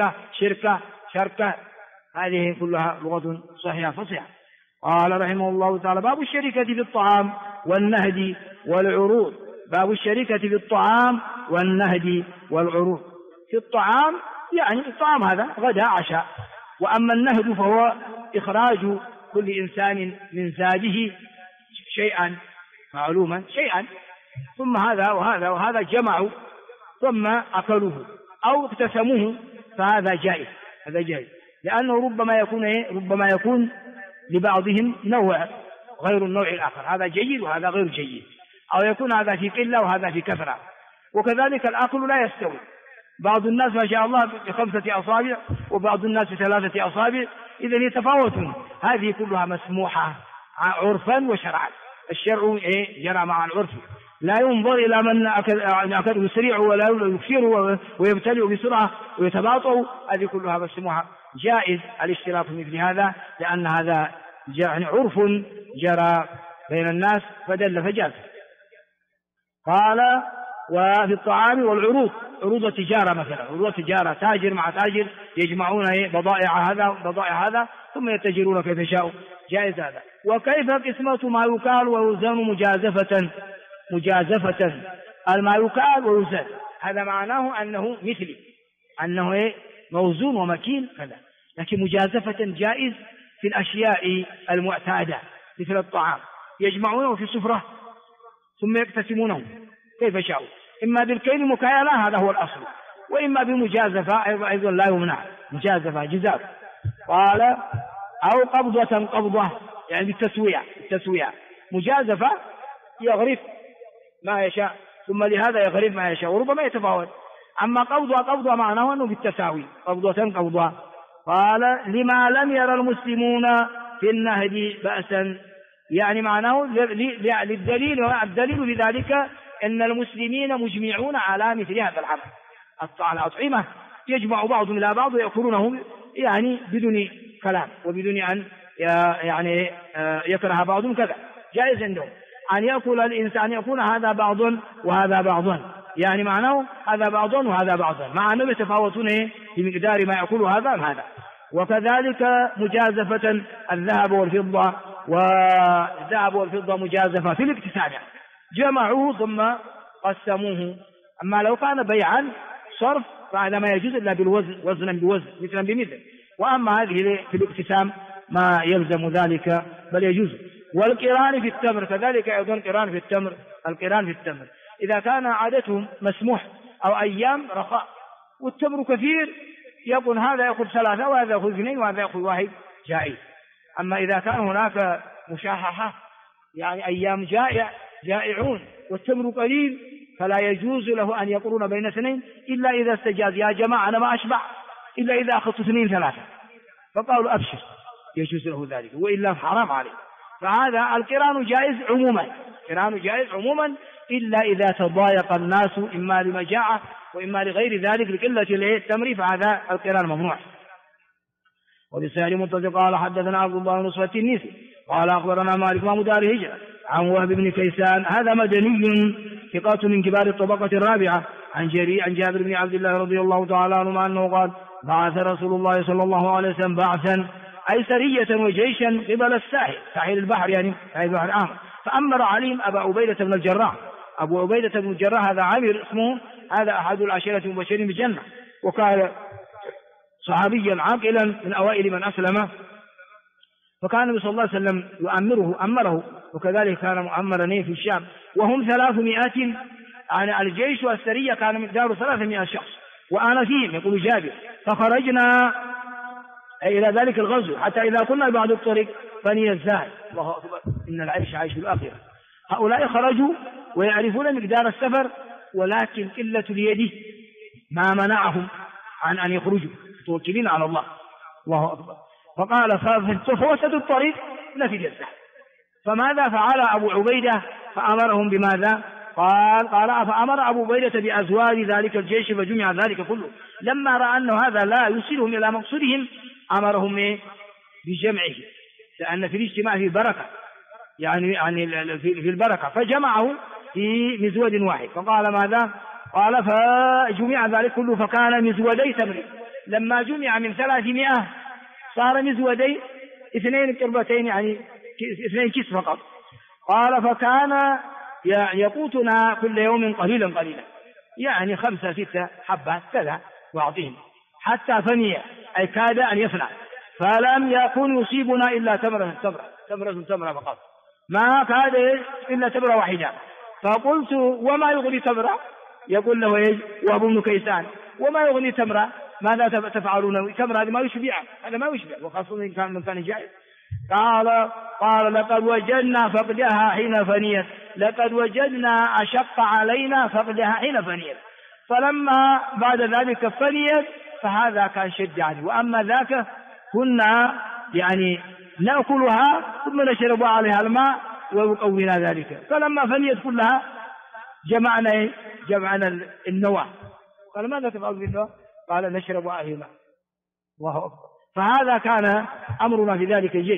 شركة، هذه كلها لغة صحيحة فصيحة. قال رحمه الله تعالى: باب الشركة في الطعام والنهد والعروض. باب الشركة في الطعام والنهد والعروض. في الطعام يعني الطعام هذا غداء عشاء، وأما النهد فهو إخراج كل إنسان من زاده شيئا معلوما، ثم هذا وهذا جمعوا ثم أكلوه أو اقتسموه، فهذا جائز، لأنه ربما يكون لبعضهم نوع غير النوع الآخر، هذا جيد وهذا غير جيد، أو يكون هذا في قلة وهذا في كثرة. وكذلك الأكل لا يستوي، بعض الناس ما شاء الله ب5 أصابع وبعض الناس ب3 أصابع، إذن يتفاوتون. هذه كلها مسموحة عرفا وشرعا. الشرع جرى مع العرف، لا ينظر إلى من أكل يسرع ولا يكثر ويبتلع بسرعة ويتباطؤ، هذه كلها مسموحة. جائز الاشتراك في مثل هذا، لأن هذا يعني عرف جرى بين الناس فدل فجاز. قال: وفي الطعام والعروض، عروض التجارة مثلا، عروض التجارة تاجر مع تاجر يجمعون بضائع هذا ثم يتجرون كيف يشاء، جائز هذا. وكيف قسمة ما يكال ويوزن مجازفة، ما يكال ويوزن، هذا معناه أنه مثلي، أنه موزون ومكيل كذا، لكن مجازفة جائز في الأشياء المعتادة مثل الطعام، يجمعونه في سفرة ثم يقتسمونه كيف شاءوا، إما بالكيل مكايلة هذا هو الأصل، وإما بمجازفة أيضا لا يمنع، مجازفة جزاف. قال: أو قبضة يعني بالتسوية، مجازفة يغرف ما يشاء ثم لهذا يغرف ما يشاء وربما يتفاوت. أما قبضة معناه أنه بالتساوي، قبضة. قال: لما لم يرى المسلمون في النهد بأسا، يعني معناه للدليل، والدليل بذلك أن المسلمين مجمعون على مثل هذا العمل، الأطعمة يجمع بعضهم إلى بعض ويأكلونه يعني بدون كلام وبدون أن يعني يكره بعضهم كذا، جائز عندهم. أن يأكل الإنسان، يكون هذا بعض وهذا بعض، يعني معناه هذا بعض وهذا بعض، مع أنهم يتفاوتون في مقدار ما يأكل هذا. وكذلك مجازفة الذهب والفضة، والذهب والفضة مجازفة في الاقتسام، يعني جمعوه ثم قسموه. أما لو كان بيعا صرف فهذا ما يجوز إلا بالوزن، وزنا بوزن، مثلا بمثل. وأما هذه في الاقتسام ما يلزم ذلك بل يجوز. والقران في التمر كذلك أيضا، القران في التمر إذا كان عادتهم مسموح أو أيام رخاء والتمر كثير، يكون هذا يأخذ 3 وهذا يأخذ 2 وهذا يأخذ 1 جائز. أما إذا كان هناك مشاححة، يعني أيام جائعون والتمر قليل، فلا يجوز له أن يقرون بين 2 إلا إذا استجاز، يا جماعة أنا ما أشبع إلا إذا أخذت 2 3، فقالوا أبشر، يجوز له ذلك، وإلا حرام عليه. فهذا القران جائز عموما إلا إذا تضايق الناس، إما لمجاعة وإما لغير ذلك لقلة التمر، فهذا القران ممنوع. وبالسائل منتظر قال حدثنا عبد الله بن نصرة التنيسي قال أخبرنا مالك إمام دار هجرة عن وهب بن كيسان، هذا مدني ثقة من كبار الطبقة الرابعة، عن جابر بن عبد الله رضي الله تعالى عنه أنه قال بعث رسول الله صلى الله عليه وسلم بعثا أي سرية وجيشا قبل الساحل، ساحل البحر، يعني البحر الأحمر، فأمر عليهم أبا عبيدة بن الجراح. أبو عبيدة بن الجراح هذا عامر اسمه، هذا أحد العشيرة المبشرين بالجنة، وكان صحابيا عاقلا من أوائل من أسلم، فكان النبي صلى الله عليه وسلم أمره، وكذلك كان مؤمرا في الشام، وهم 300، يعني الجيش والسرية كان مقداره 300 شخص، وأنا فيهم يقول جابر. فخرجنا إلى ذلك الغزو حتى إذا كنا بعد الطريق فني الزاهد، الله أكبر، إن العيش عيش الآخرة. هؤلاء خرجوا ويعرفون مقدار السفر، ولكن قلة اليد ما منعهم عن أن يخرجوا، متوكلين على الله، الله أكبر. فقال فوسط الطريق نفد الزاهد، فماذا فعل أبو عبيدة؟ فأمرهم بماذا؟ قال فأمر أبو عبيدة بأزواج ذلك الجيش فجمع ذلك كله. لما رأى أن هذا لا يوصلهم إلى مقصودهم أمرهم بجمعه، لأن في الاجتماع في بركة، يعني في البركة، فجمعه في مزود واحد. فقال ماذا؟ قال فجمع ذلك كله فكان مزودي تمر. لما جمع من 300 صار مزودي 2 قربتين، يعني 2 كيس فقط. قال فكان يقوتنا كل يوم قليلا، يعني 5 6 حبات كذا وأعطيهم حتى فني، أي كاد أن يفنى، فلم يكن يصيبنا إلا تمرة فقط، ما كاد إلا تمرة واحدة. فقلت وما يغني تمرة؟ يقول له وهب بن كيسان وما يغني تمرة؟ ماذا تفعلون؟ تمرة هذا ما يشبع، وخاصة إن كان من كان جائز. قال لقد وجدنا فقدها حين فنيت، لقد وجدنا أشق علينا فقدها حين فنيت، فلما بعد ذلك فنيت فهذا كان شد يعني، وأما ذاك كنا يعني نأكلها ثم نشرب عليها الماء ويقوينا ذلك. فلما فنيت كلها جمعنا النوى. قال ماذا تفعل بالنوى؟ قال نشرب عليه الماء، الله أكبر. فهذا كان أمرنا في ذلك الجيش.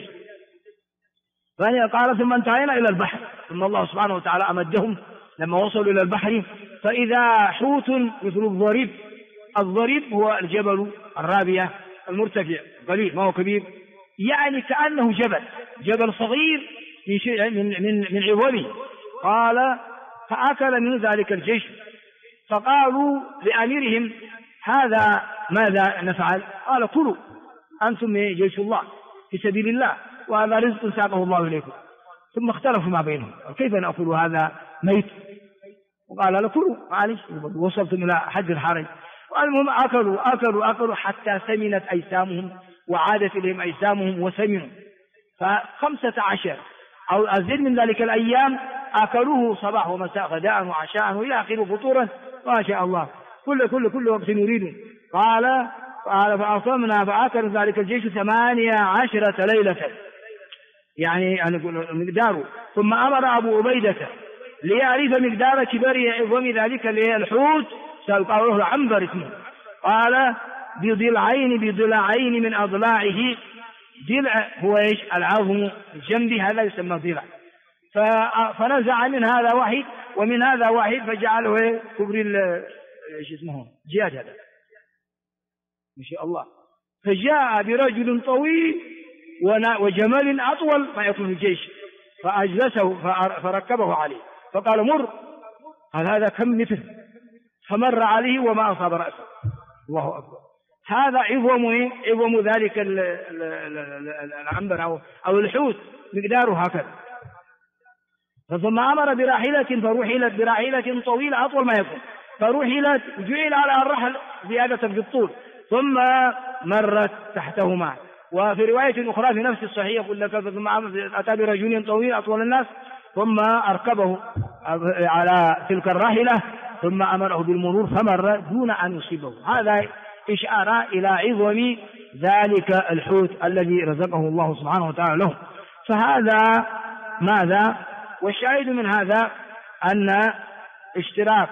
قال ثم انتهينا إلى البحر، ثم الله سبحانه وتعالى أمدهم لما وصلوا إلى البحر فإذا حوت مثل الضريب هو الجبل الرابية المرتفع قليل، ما هو كبير، يعني كأنه جبل صغير من عظمه. قال فأكل من ذلك الجيش، فقالوا لأميرهم هذا ماذا نفعل؟ قال كلوا أنتم جيش الله في سبيل الله، وهذا رزق ساقه الله إليكم. ثم اختلفوا ما بينهم كيف نأكل هذا ميت؟ وقال لكلوا معلش، وصلتم إلى حد الحرج. والمهم أكلوا حتى سمنت أجسامهم، وعادت إليهم أجسامهم وسمنوا. ف15 أو أزيد من ذلك الأيام أكلوه صباح ومساء، غداء وعشاء وإلى آخره فطورا، ما شاء الله كل وقت يريدون. قال فأصمنا فأكلوا ذلك الجيش 18 ليلة، يعني مقداره. ثم أمر أبو عبيدة ليعرف مقدار كبر عظم ذلك الحوت، قالوا له عنبر اسمه، قال بضلعين من أضلاعه. ضلع هو العظم الجنبي، هذا يسمى ضلع. فنزع من هذا واحد ومن هذا واحد فجعله كبري ايش اسمه جياد هذا ما شاء الله. فجاء برجل طويل وجمال أطول ما يكون في الجيش فأجلسه فركبه عليه فقال مر هذا كم متر، فمر عليه وما أصاب رأسه. الله أكبر. هذا عظم ذلك العنبر أو الحوت مقداره هكذا. ثم أمر براحلة فرحلت براحلة طويلة أطول ما يكون فرحلت جعل على الرحل زيادة في الطول ثم مرت تحتهما. وفي رواية أخرى في نفس الصحيح يقول لك ثم أتى برجل طويل أطول الناس ثم أركبه على تلك الراحلة ثم أمره بالمرور فمر دون أن يصيبه. هذا إشارة إلى عظم ذلك الحوت الذي رزقه الله سبحانه وتعالى له. فهذا ماذا؟ والشاهد من هذا أن اشتراك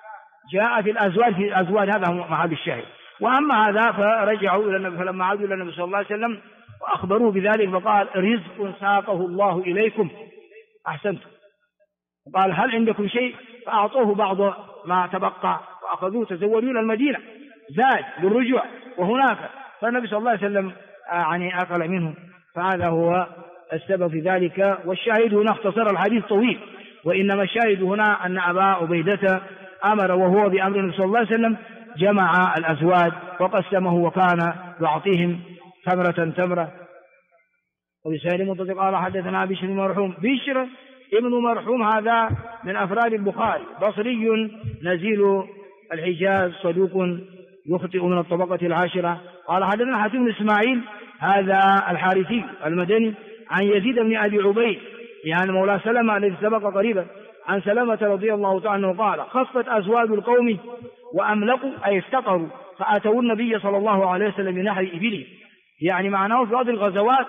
جاء في الأزواج هذا هو محل الشاهد. وأما هذا فرجعوا إلى النبي فلما عادوا إلى النبي صلى الله عليه وسلم وأخبروه بذلك فقال رزق ساقه الله إليكم أحسنتم. قال هل عندكم شيء؟ فأعطوه بعض ما تبقى وأخذوه تزودوا إلى المدينة زاد بالرجوع وهناك فالنبي صلى الله عليه وسلم يعني أكل منه. فهذا هو السبب في ذلك. والشاهد هنا اختصر الحديث طويل وإنما الشاهد هنا أن أبا عبيدة أمر وهو بأمر النبي صلى الله عليه وسلم جمع الأزواج وقسمه وكان يعطيهم تمرة. وبسائر متصل قال حدثنا بشر مرحوم. بشر ابن مرحوم هذا من أفراد البخاري بصري نزيل الحجاز صدوق يخطئ من الطبقة العاشرة. قال حدثنا حاتم بن إسماعيل هذا الحارثي المدني عن يزيد بن أبي عبيد يعني مولى سلمة الذي سبق قريبا عن سلمة رضي الله تعالى عنه قال خفت أزواج القوم وأملقوا أي افتقروا فأتوا النبي صلى الله عليه وسلم بنحر إبله يعني معناه في بعض الغزوات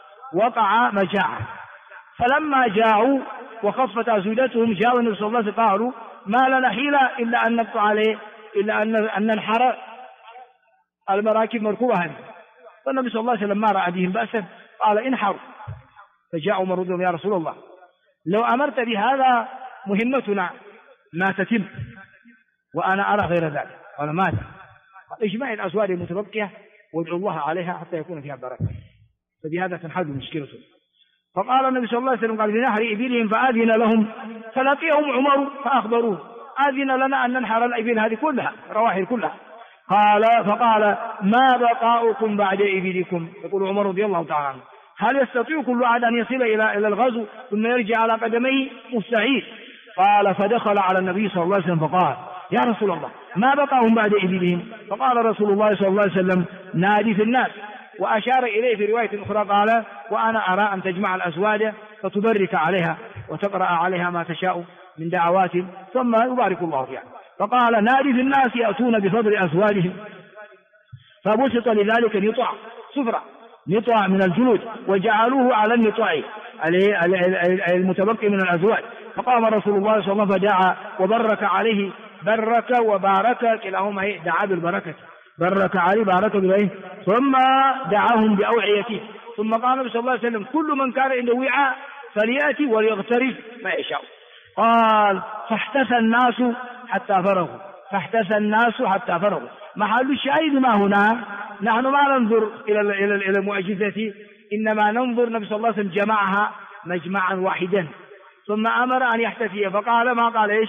وقع مجاعة فلما جاءوا وخفت أزواجهم جاءوا النبي صلى الله عليه وسلم قالوا ما لنا حيلة إلا أن نبقى عليه إلا أن ننحر المراكب مركوبة. فالنبي صلى الله عليه وسلم ما رأى بهم بأسا قال انحروا. فجاءوا مرودهم يا رسول الله لو أمرت بهذا مهمتنا ما تتم وأنا أرى غير ذلك. قال ماذا؟ قال اجمع الأزواج المتبقية وادعوا الله عليها حتى يكون فيها بركة فبهذا تنحل مشكلته. فقال النبي صلى الله عليه وسلم قال في نحر إبلهم فآذن لهم فلقيهم عمر فأخبروه آذن لنا أن ننحر الإبل هذه كلها رواحل كلها. فقال ما بقاؤكم بعد إبلكم؟ يقول عمر رضي الله تعالى عنه هل يستطيع كل أحد أن يصل إلى الغزو ثم يرجع على قدميه؟ مستحيل. قال فدخل على النبي صلى الله عليه وسلم فقال يا رسول الله ما بقاهم بعد إبلهم؟ فقال رسول الله صلى الله عليه وسلم نادي في الناس. وأشار إليه في رواية أخرى قال وأنا أرى أن تجمع الأزواج فتبرك عليها وتقرأ عليها ما تشاء من دعوات ثم يبارك الله فيها. فقال نادي في الناس يأتون بفضل أزواجهم. فبسط لذلك نطاع صفرة نطاع من الجلود وجعلوه على النطاع المتبقي من الأزواج. فقام رسول الله صلى الله عليه وسلم فدعا وبرك عليه برك وبارك كلاهما دعا بالبركة برك عليه بارك بالله ثم دعاهم بأوعيته. ثم قال النبي صلى الله عليه وسلم كل من كان عنده وعاء فليأتي وليغترف ما يشاء. قال فاحتث الناس حتى فرغوا. محل الشاهد ما هنا نحن ما ننظر إلى المعجزة إنما ننظر النبي صلى الله عليه وسلم جمعها مجمعا واحدا ثم أمر أن يحتفي فقال ما قال إيش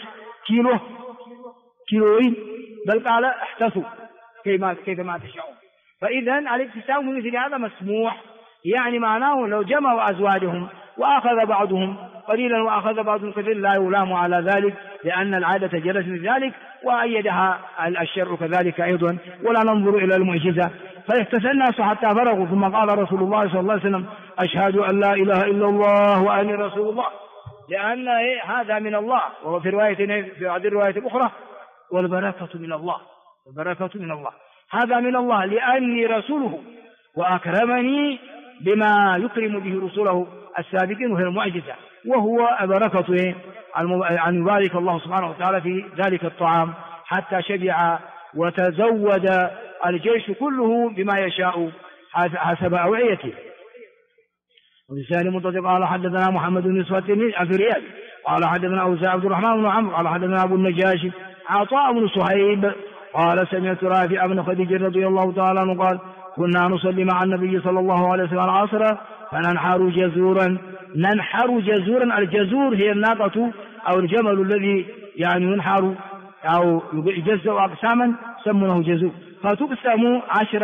كيلوين بل قال احتثوا كيفما تشاءون. فإذا الاكتساب من مثل هذا مسموح يعني معناه لو جمعوا أزواجهم وأخذ بعضهم قليلا وأخذ بعضهم كثيرا لا يلام على ذلك لأن العادة جرت من ذلك وأيدها الشرع كذلك أيضا ولا ننظر إلى المعجزة. فاحتث الناس حتى فرغوا ثم قال رسول الله صلى الله عليه وسلم أشهد أن لا إله إلا الله وأني رسول الله لأن هذا من الله. وهو في هذه الرواية الأخرى والبركة من الله هذا من الله لأني رسوله وأكرمني بما يكرم به رسوله السابقين وهي المعجزة وهو بركة أن يبارك الله سبحانه وتعالى في ذلك الطعام حتى شبع وتزود الجيش كله بما يشاء حسب أوعيته. وبلسان متصل قال حدثنا محمد بن يوسف الفريابي قال حدثنا أوزاع عبد الرحمن بن عمرو قال حدثنا أبو النجاشي عطاء بن صهيب قال سمعت رافع بن خديج رضي الله تعالى عنه قال كنا نصلي مع النبي صلى الله عليه وسلم العصر فننحر جزورا. ننحر جزورا، الجزور هي الناقة أو الجمل الذي يعني ينحر أو يجزأ أقساما سمونه جزور، فتقسم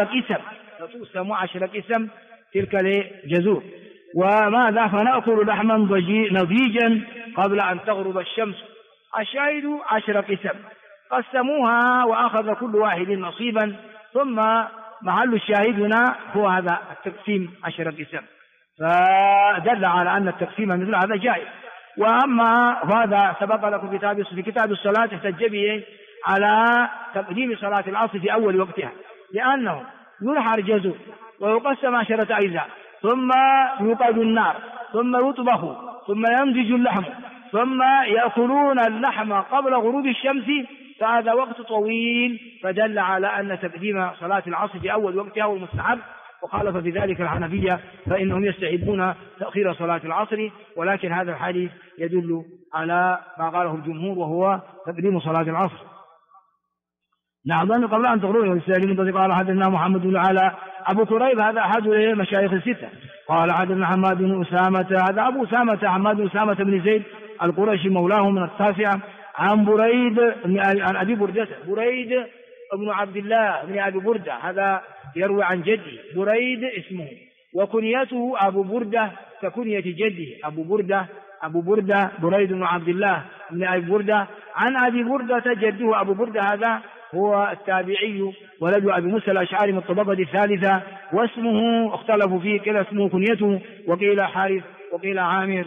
10 قسم تلك الجزور. وماذا؟ فنأكل لحما نضيجا قبل أن تغرب الشمس. الشاهد 10 قسم قسموها وأخذ كل واحد نصيبا، ثم محل الشاهد هنا هو هذا التقسيم 10 قسم، فدل على أن التقسيم مثل هذا جائز. وأما هذا سبق لكم في كتاب الصلاة احتج به على تقديم صلاة العصر في أول وقتها، لأنه ينحر جزور ويقسم 10 أجزاء، ثم يوقد النار، ثم يطبخ، ثم يمزج اللحم، ثم يأكلون اللحم قبل غروب الشمس، فهذا وقت طويل، فدل على أن تقديم صلاة العصر في أول وقتها هو المستحب. وخالف في ذلك الحنفية فإنهم يستحبون تأخير صلاة العصر، ولكن هذا الحديث يدل على ما قاله الجمهور وهو تقديم صلاة العصر. نعم. قبل أن تغرب السلام قال حدثنا محمد بن علاء أبو كريب هذا أحد مشايخ الستة قال حدثنا حماد بن أسامة هذا أبو أسامة حماد بن أسامة بن زيد القرشي مولاه من التاسعة عن بريد عن أبي بردة بريد ابن عبد الله بن أبي بردة هذا يروي عن جده بريد اسمه، وكنيته أبو بردة ككنية جده أبو بردة بريد بن عبد الله بن أبي بردة عن أبي بردة جده أبو بردة هذا هو التابعي ولد أبي موسى الأشعري من الطبقة الثالثة، واسمه اختلفوا فيه كلا اسمه كنيته، وقيل حارث وقيل عامر.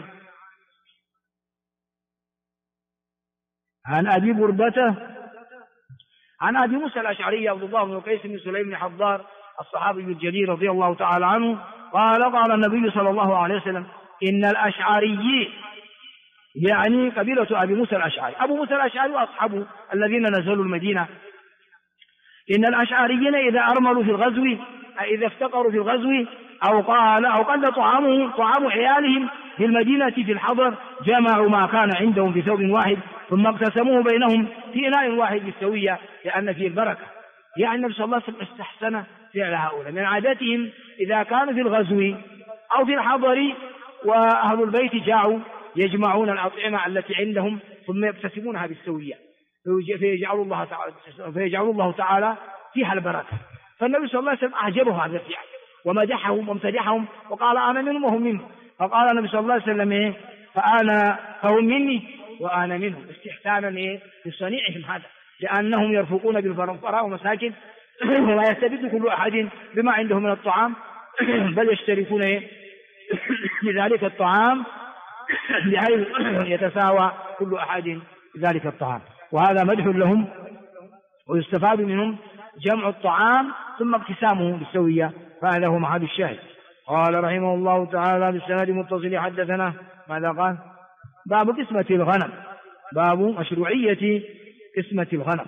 عن أبي بردة عن أبي موسى الأشعري عبد الله بن قيس بن سليم بن حضار الصحابي الجليل رضي الله تعالى عنه قال النبي صلى الله عليه وسلم إن الأشعريين يعني قبيلة أبي موسى الأشعري، أبو موسى الأشعري وأصحابه الذين نزلوا المدينة، إن الأشعريين إذا أرملوا في الغزو إذا افتقروا في الغزو أو قل طعام عيالهم في المدينة في الحضر جمعوا ما كان عندهم في ثوب واحد ثم اقتسموه بينهم في إناء واحد بالسوية لأن فيه البركة. يعني النبي صلى الله عليه وسلم استحسن فعل هؤلاء، من عادتهم إذا كانوا في الغزو أو في الحضر وأهل البيت جاءوا يجمعون الأطعمة التي عندهم ثم يقتسمونها بالسوية فيجعل الله تعالى فيها البركة. فالنبي صلى الله عليه وسلم أعجبه هذا الفعل ومدحهم وامتدحهم وقال أنا منهم وهم منهم، فقال النبي صلى الله عليه وسلم فهم مني وأنا منهم، استحسانا في صنيعهم هذا، لأنهم يرفقون بالفقراء ومساكن ولا يستبد كل أحد بما عنده من الطعام بل يشتركون بذلك الطعام بحيث يتساوى كل أحد بذلك الطعام، وهذا مدح لهم ويستفاد منهم جمع الطعام ثم اقتسامه بالسوية، فهذا هو محل الشاهد. قال رحمه الله تعالى بالسند المتصل حدثنا ماذا قال؟ باب قسمة الغنم، باب مشروعية قسمة الغنم.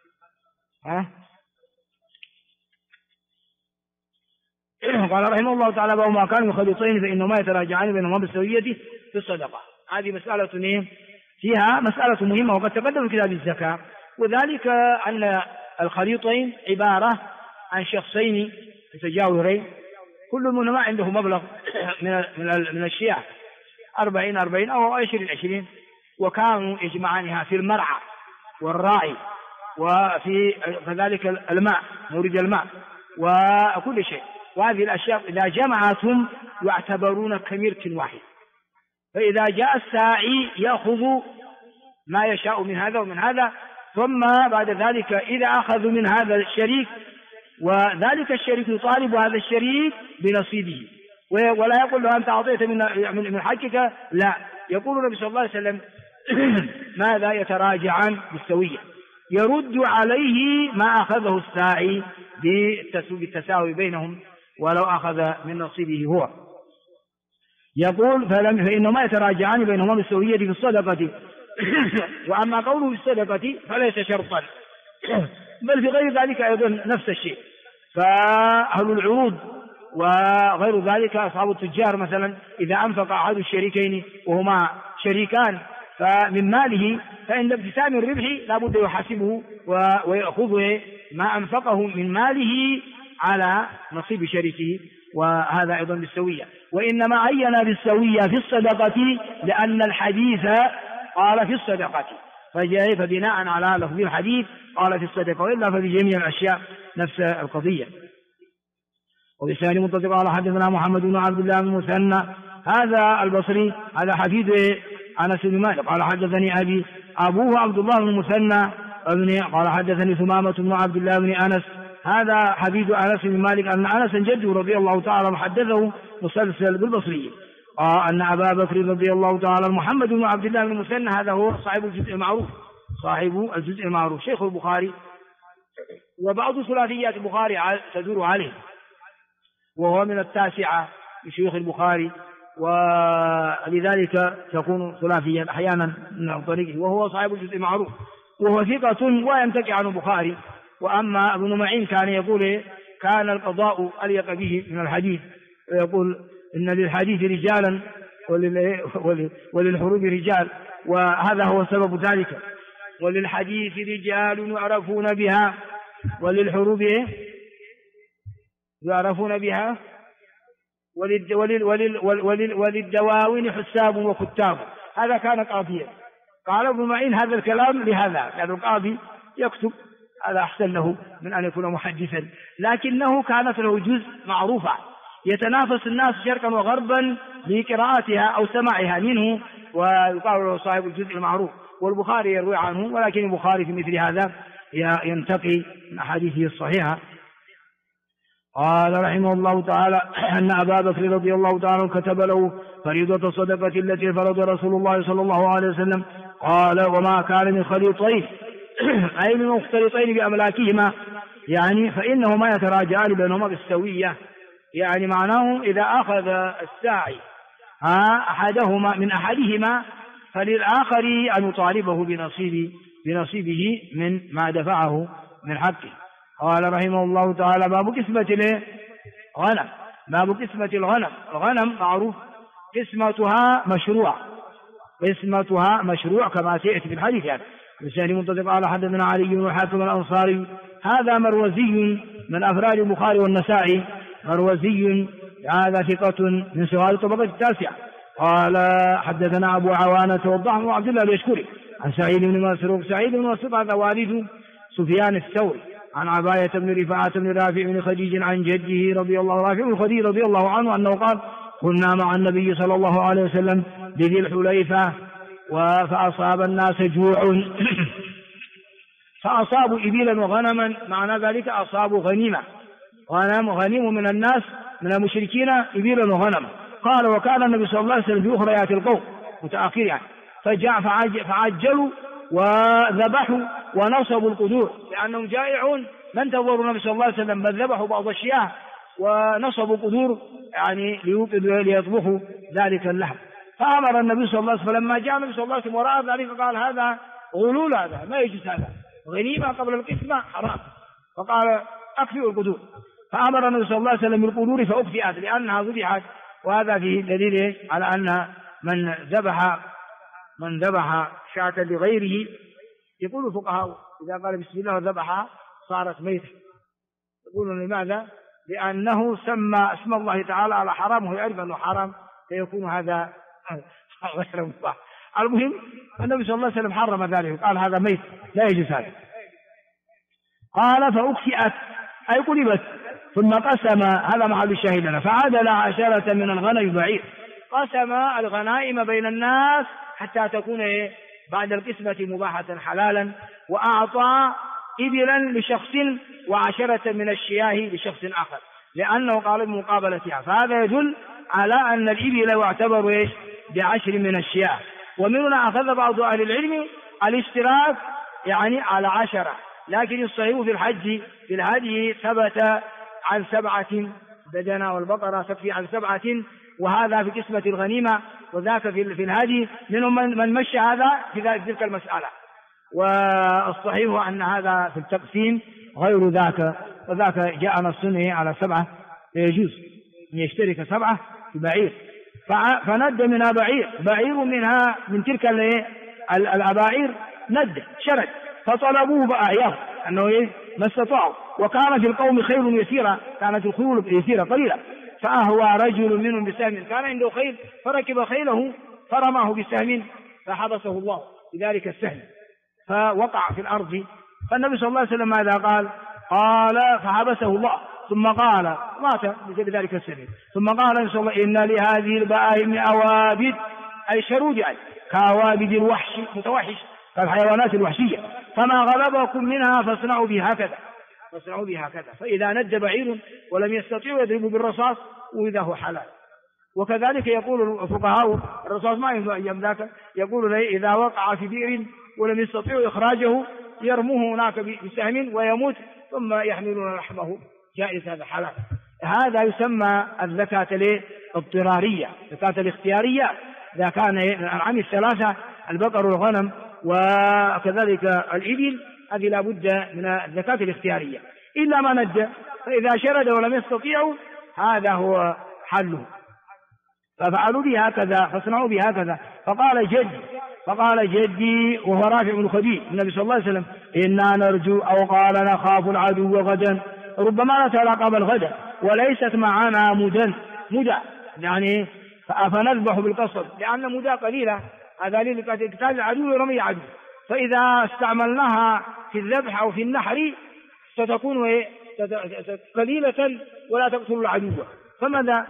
قال رحمه الله تعالى باب ما كانوا يخلطين فإنهما يتراجعان بينهما بالسوية في الصدقة. هذه مسألة فيها مسألة مهمة وقد تقدم في كتاب الزكاة، وذلك أن الخليطين عبارة عن شخصين متجاورين كل منهما عنده مبلغ من الشياه 40 أو 20 وكانوا يجمعانها في المرعى والراعي وفي كذلك الماء مورد الماء وكل شيء، وهذه الأشياء إذا جمعتهم يعتبرون كميرك واحد، فإذا جاء الساعي يأخذ ما يشاء من هذا ومن هذا، ثم بعد ذلك إذا أخذوا من هذا الشريك وذلك الشريك يطالب هذا الشريك بنصيبه ولا يقول له أنت أعطيت من حقك، لا، يقول النبي صلى الله عليه وسلم ماذا يتراجعان بالسوية، يرد عليه ما أخذه الساعي بالتساوي بينهم ولو أخذ من نصيبه هو. يقول فإنهما يتراجعان بينهما بالسوية في الصدقة وأما قوله بالصدقة فليس شرطا بل في غير ذلك أيضا نفس الشيء، فأهل العروض وغير ذلك أصحاب التجار مثلا إذا أنفق أحد الشريكين وهما شريكان فمن ماله، فإن ابتسام الربح لا بد يحاسبه ويأخذ ما أنفقه من ماله على نصيب شريكه، وهذا أيضا بالسوية. وإنما عين بالسوية في الصدقة لأن الحديث قال في الصدقة، فبناء على لفظ الحديث قال في الصدقة، وإلا ففي جميع الأشياء نفس القضية. وبسند متصل قال حدثنا محمد بن عبد الله بن المثنى هذا البصري هذا حفيد أنس بن مالك قال حدثني أبوه عبد الله بن المثنى قال حدثني ثمامة بن عبد الله بن أنس هذا حفيد أنس بن مالك أن أنس جده رضي الله تعالى حدثه مسلسل بالبصري أن أبا بكر رضي الله تعالى محمد بن عبد الله بن المثنى هذا هو صاحب الجزء المعروف شيخ البخاري، وبعض ثلاثيات البخاري تدور عليه، وهو من التاسعة من شيوخ البخاري، ولذلك تكون ثلاثيا أحيانا من طريقه، وهو صاحب الجزء المعروف وهو ثقة وينتقي عن البخاري. وأما ابن معين كان يقول كان القضاء أليق به من الحديث، ويقول إن للحديث رجالا وللحروب رجال، وهذا هو سبب ذلك. وللحديث رجال يعرفون بها وللحروب يعرفون بها وللدواوين حساب وكتاب. هذا كان قاضيا. قال ابن معين هذا الكلام لهذا، لأن القاضي يكتب هذا أحسن له من أن يكون محدثا، لكنه كانت له جزء معروفة يتنافس الناس شرقا وغربا لقراءتها أو سماعها منه، ويقال له صاحب الجزء المعروف. والبخاري يروي عنه، ولكن البخاري في مثل هذا ينتقي من أحاديثه الصحيحة. قال رحمه الله تعالى أن أبا بكر رضي الله تعالى كتب له فريضة الصدقة التي فرض رسول الله صلى الله عليه وسلم. قال وما كان من خليطين أي من مختلطين بأملاكهما، يعني فإنهما يتراجعان بينهما بالسوية، يعني معناه إذا أخذ الساعي أحدهما من أحدهما فللآخر أن يطالبه بنصيبه من ما دفعه من حقه. قال رحمه الله تعالى باب قسمة الغنم. باب قسمة الغنم. الغنم معروف قسمتها مشروع كما سيأتي في الحديث. يعني لسان منطلق قال حدثنا علي بن حاتم الأنصاري هذا مروزي من أفراد البخاري والنسائي، مروزي هذا ثقة من صغار الطبقة التاسعة. قال حدثنا أبو عوانة والضحى وعبد الله اليشكري عن سعيد بن مسروق. سعيد بن مسروق هذا والد سفيان الثوري عن عباية بن رفاعة بن رافع بن خديج عن جده رضي الله عنه أنه قال كنا مع النبي صلى الله عليه وسلم بذي الحليفة فأصاب الناس جوع فأصابوا إبلا وغنما، معنى ذلك أصابوا غنيم من الناس من المشركين إبلا وغنما. قال وكان النبي صلى الله عليه وسلم في أخريات القوم متأخر يعني، فعجلوا وذبحوا ونصبوا القدور لأنهم جائعون، ما انتظروا النبي صلى الله عليه وسلم بل ذبحوا بعض الشياه ونصبوا قدور يعني ليطبخوا ذلك اللحم. فأمر النبي صلى الله عليه وسلم فلما جاء النبي صلى الله عليه وسلم ورأى ذلك قال هذا غلول، هذا ما يجوز، هذا غنيمة قبل القسمة حرام، فقال أكفئوا القدور. فأمر النبي صلى الله عليه وسلم بالقدور فأكفئت لأنها ذبحت. وهذا فيه دليل على أن من ذبح شاة لغيره، يقول الفقهاء إذا قال بسم الله وذبحها صارت ميتة. يقولون لماذا؟ لأنه سمى اسم الله تعالى على حرام وهو يعرف أنه حرام، فيكون هذا غير مباح. المهم النبي صلى الله عليه وسلم حرم ذلك وقال هذا ميت لا يجوز هذا. قال فأكفئت أي قلبت ثم قسم، هذا محل الشاهد لنا، فعدل 10 من الغنم بعير، قسم الغنائم بين الناس حتى تكون بعد القسمة مباحة حلالا، وأعطى إبلا لشخص و10 من الشياه لشخص آخر، لأنه قال بمقابلتها. فهذا يدل على أن الإبل يعتبر ب10 من الشياه. ومننا أخذ بعض أهل العلم الاشتراك يعني على 10، لكن الصحيح في الهدي ثبت عن 7 بدنا، والبقرة تكفي عن 7، وهذا في قسمة الغنيمة، وذاك في الهدي. منهم من مشى هذا في تلك المسألة، والصحيح أن هذا في التقسيم غير ذاك، وذاك جاء نص على 7 يجوز. أن يشترك 7 في بعير، فند منها بعير منها من تلك الأباعير ند شرد، فطلبوه فأعياه أنه ما استطاعوا، وكان في القوم خيل يسيرة، كانت الخيول يسيرة قليلة، فأهوى رجل منهم بسهم، كان عنده خيل فركب خيله فرماه بسهم فحبسه الله بذلك السهم فوقع في الأرض. فالنبي صلى الله عليه وسلم ماذا قال فحبسه الله، ثم قال مات بذلك السهم، ثم قال إن شاء الله إن لهذه البهائم أوابد، أي شرود يعني كأوابد الوحش متوحش كالحيوانات الوحشية، فما غلبكم منها فاصنعوا به هكذا، فإذا ند بعير ولم يستطيعوا يضربوا بالرصاص وإذا هو حلال. وكذلك يقول الفقهاء الرصاص ما ينفع أيام ذاك، يقول إذا وقع في بئر ولم يستطيعوا إخراجه يرموه هناك بسهم ويموت ثم يحملون لحمه، جائز هذا حلال. هذا يسمى الزكاة الاضطرارية. الزكاة الاختيارية إذا كان الأنعام الثلاثة البقر والغنم وكذلك الإبل هذه لا بد من الزكاة الاختيارية، إلا ما ند، فإذا شرد ولم يستطيعوا هذا هو حله، ففعلوا به هكذا فاصنعوا به هكذا. فقال جدي وهو رافع بن خديج النبي صلى الله عليه وسلم إنا نرجو أو قال نخاف العدو غدا، ربما نتلاقى الغد وليست معنا مدى يعني فنذبح بالقصد، لأن مدى قليلة، هذا لقتال العدو ورمي العدو، فإذا استعملناها في الذبح أو في النحر ستكون قليلة ولا تقتل العدو، فماذا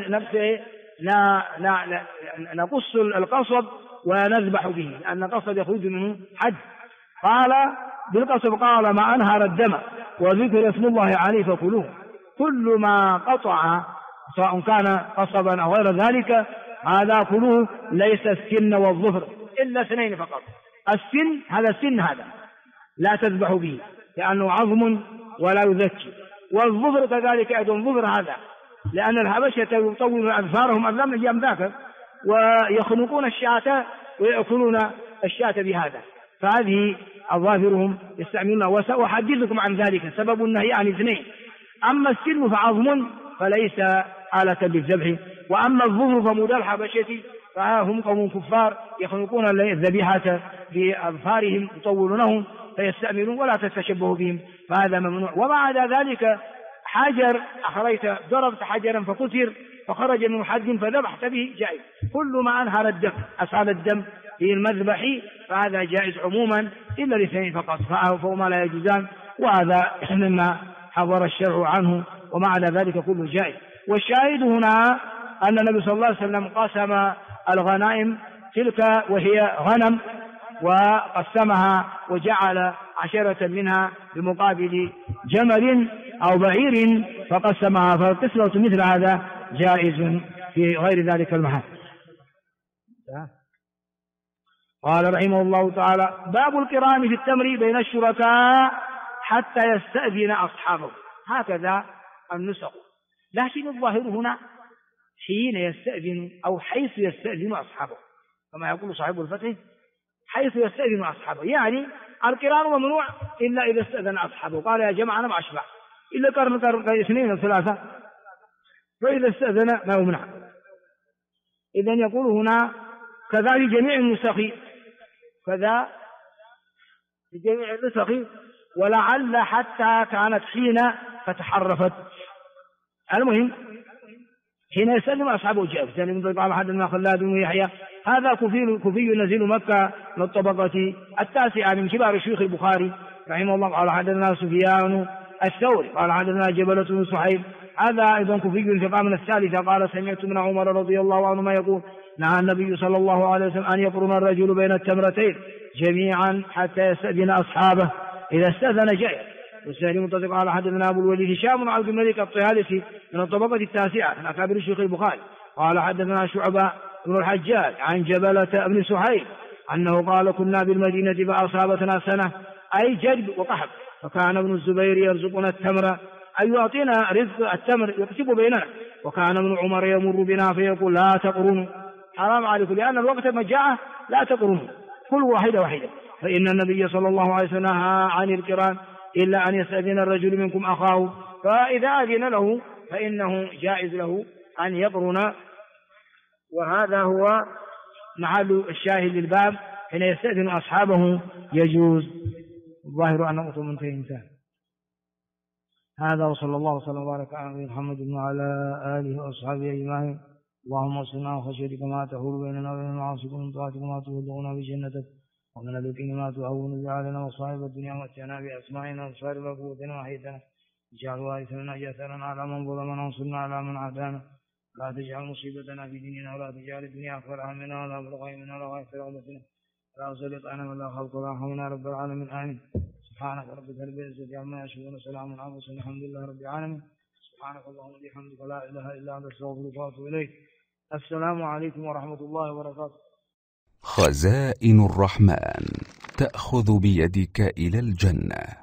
نقص القصب ونذبح به، لأن القصب يخرج منه حد. قال بالقصب قال ما أنهر الدم وذكر اسم الله عليه فكلوه، كل ما قطع سواء كان قصبا أو غير ذلك هذا كلوه، ليس السن والظفر إلا 2 فقط. السن هذا السن هذا لا تذبح به لأنه عظم ولا يذكي، والظفر كذلك أيضا ظفر هذا، لأن الحبشة يطول أظفارهم أظلام أيام ذاك ويخنقون الشاة ويأكلون الشاة بهذا، فهذه أظافرهم يستعملونها، وسأحدثكم عن ذلك سبب النهي عن 2. أما السن فعظم فليس آلة للذبح، وأما الظفر فمدى الحبشة فهم قوم كفار يخنقون الذبيحة بأظفارهم يطولونهم فيستعملون ولا تتشبهوا بهم، فهذا ممنوع. ومع ذلك حجر أخريت ضربت حجرا فكسر فخرج من حد فذبحت به جائز، كل ما أنهر الدم أسعل الدم في المذبح فهذا جائز عموما إلا ل2 فقط، فهما لا يجوزان، وهذا مما حضر الشرع عنه، ومع ذلك كله جائز. والشاهد هنا أن النبي صلى الله عليه وسلم قسم الغنائم تلك وهي غنم وقسمها وجعل 10 منها بمقابل جمل أو بعير فقسمها، فالقسمة مثل هذا جائز في غير ذلك المحل. قال رحمه الله تعالى باب القران في التمر بين الشركاء حتى يستأذن أصحابه، هكذا النسخ، لكن الظاهر هنا حين يستأذن أو حيث يستأذن أصحابه، كما يقول صاحب الفتح حيث يستأذن أصحابه، يعني القران ممنوع إلا إذا استأذن أصحابه، قال يا جماعة أنا ما أشبع إلا قرن 2 أو 3، فإذا استأذن ما يمنع. إذن يقول هنا كذا لجميع النسخ، كذا لجميع النسخ، ولعل حتى كانت حين فتحرفت. المهم حين يسلم أصحابه جاء سلم قال حدثنا خلاد بن يحيى هذا كوفي نزيل مكة من الطبقة 9 من كبار شيوخ البخاري رحمه الله. قال حدثنا سفيان الثوري قال حدثنا جبلة بن صحيب هذا أيضا كوفي في القرن 3 قال سمعت من عمر رضي الله عنه ما يقول نهى النبي صلى الله عليه وسلم أن يقرن الرجل بين التمرتين جميعا حتى يستأذن أصحابه، إذا استأذن جاء. والسهل منطلق قال حدثنا أبو الوليد هشام بن عبد الملك الطيالسي من الطبقة 9 من أكابر شيوخ البخاري قال حدثنا شعبة بن الحجاج عن جبلة بن صحيب أنه قال كنا بالمدينة فأصابتنا سنة أي جدب وقحط، فكان ابن الزبير يرزقنا التمر أي يعطينا رزق التمر يقسم بيننا، وكان ابن عمر يمر بنا فيقول لا تقرنوا حرام عليكم لأن الوقت مجاعة لا تقرنوا كل واحدة، فإن النبي صلى الله عليه وسلم نهى عن القران إلا أن يستأذن الرجل منكم أخاه، فإذا أذن له فإنه جائز له أن يقرن. وهذا هو محل الشاهد للباب، حين يستأذن أصحابه يجوز. الظاهر أن وقت منتهى. هذا وصلى الله وسلم وبارك على نبينا محمد وعلى آله وأصحابه أجمعين. اللهم اصلنا وخشيتك ما تحول بيننا وبين معاصيك، ومن طاعتك ما تبلغنا بجنتك، ومن اليقين ما تهون به علينا مصائب الدنيا، ومتعنا بأسماعنا وأبصارنا وقوتنا وأحييتنا، اجعل وارثنا جاثرنا على من ظلمنا وانصرنا على من عادانا، لا تجعل مصيبتنا في ديننا، ولا تجعل الدنيا أكبر همنا ولا مبلغ علمنا ولا غاية رغبتنا، لا تسلط علينا ولا خلق ولا حولنا رب العالمين. آمين. سبحانك ربك رب العزة عما يصفون وسلام على المرسلين الحمد لله رب العالمين. سبحانك اللهم وبحمدك لا إله إلا أنت أستغفرك وأتوب إليك. السلام عليكم ورحمة الله وبركاته. خزائن الرحمن تأخذ بيدك إلى الجنة.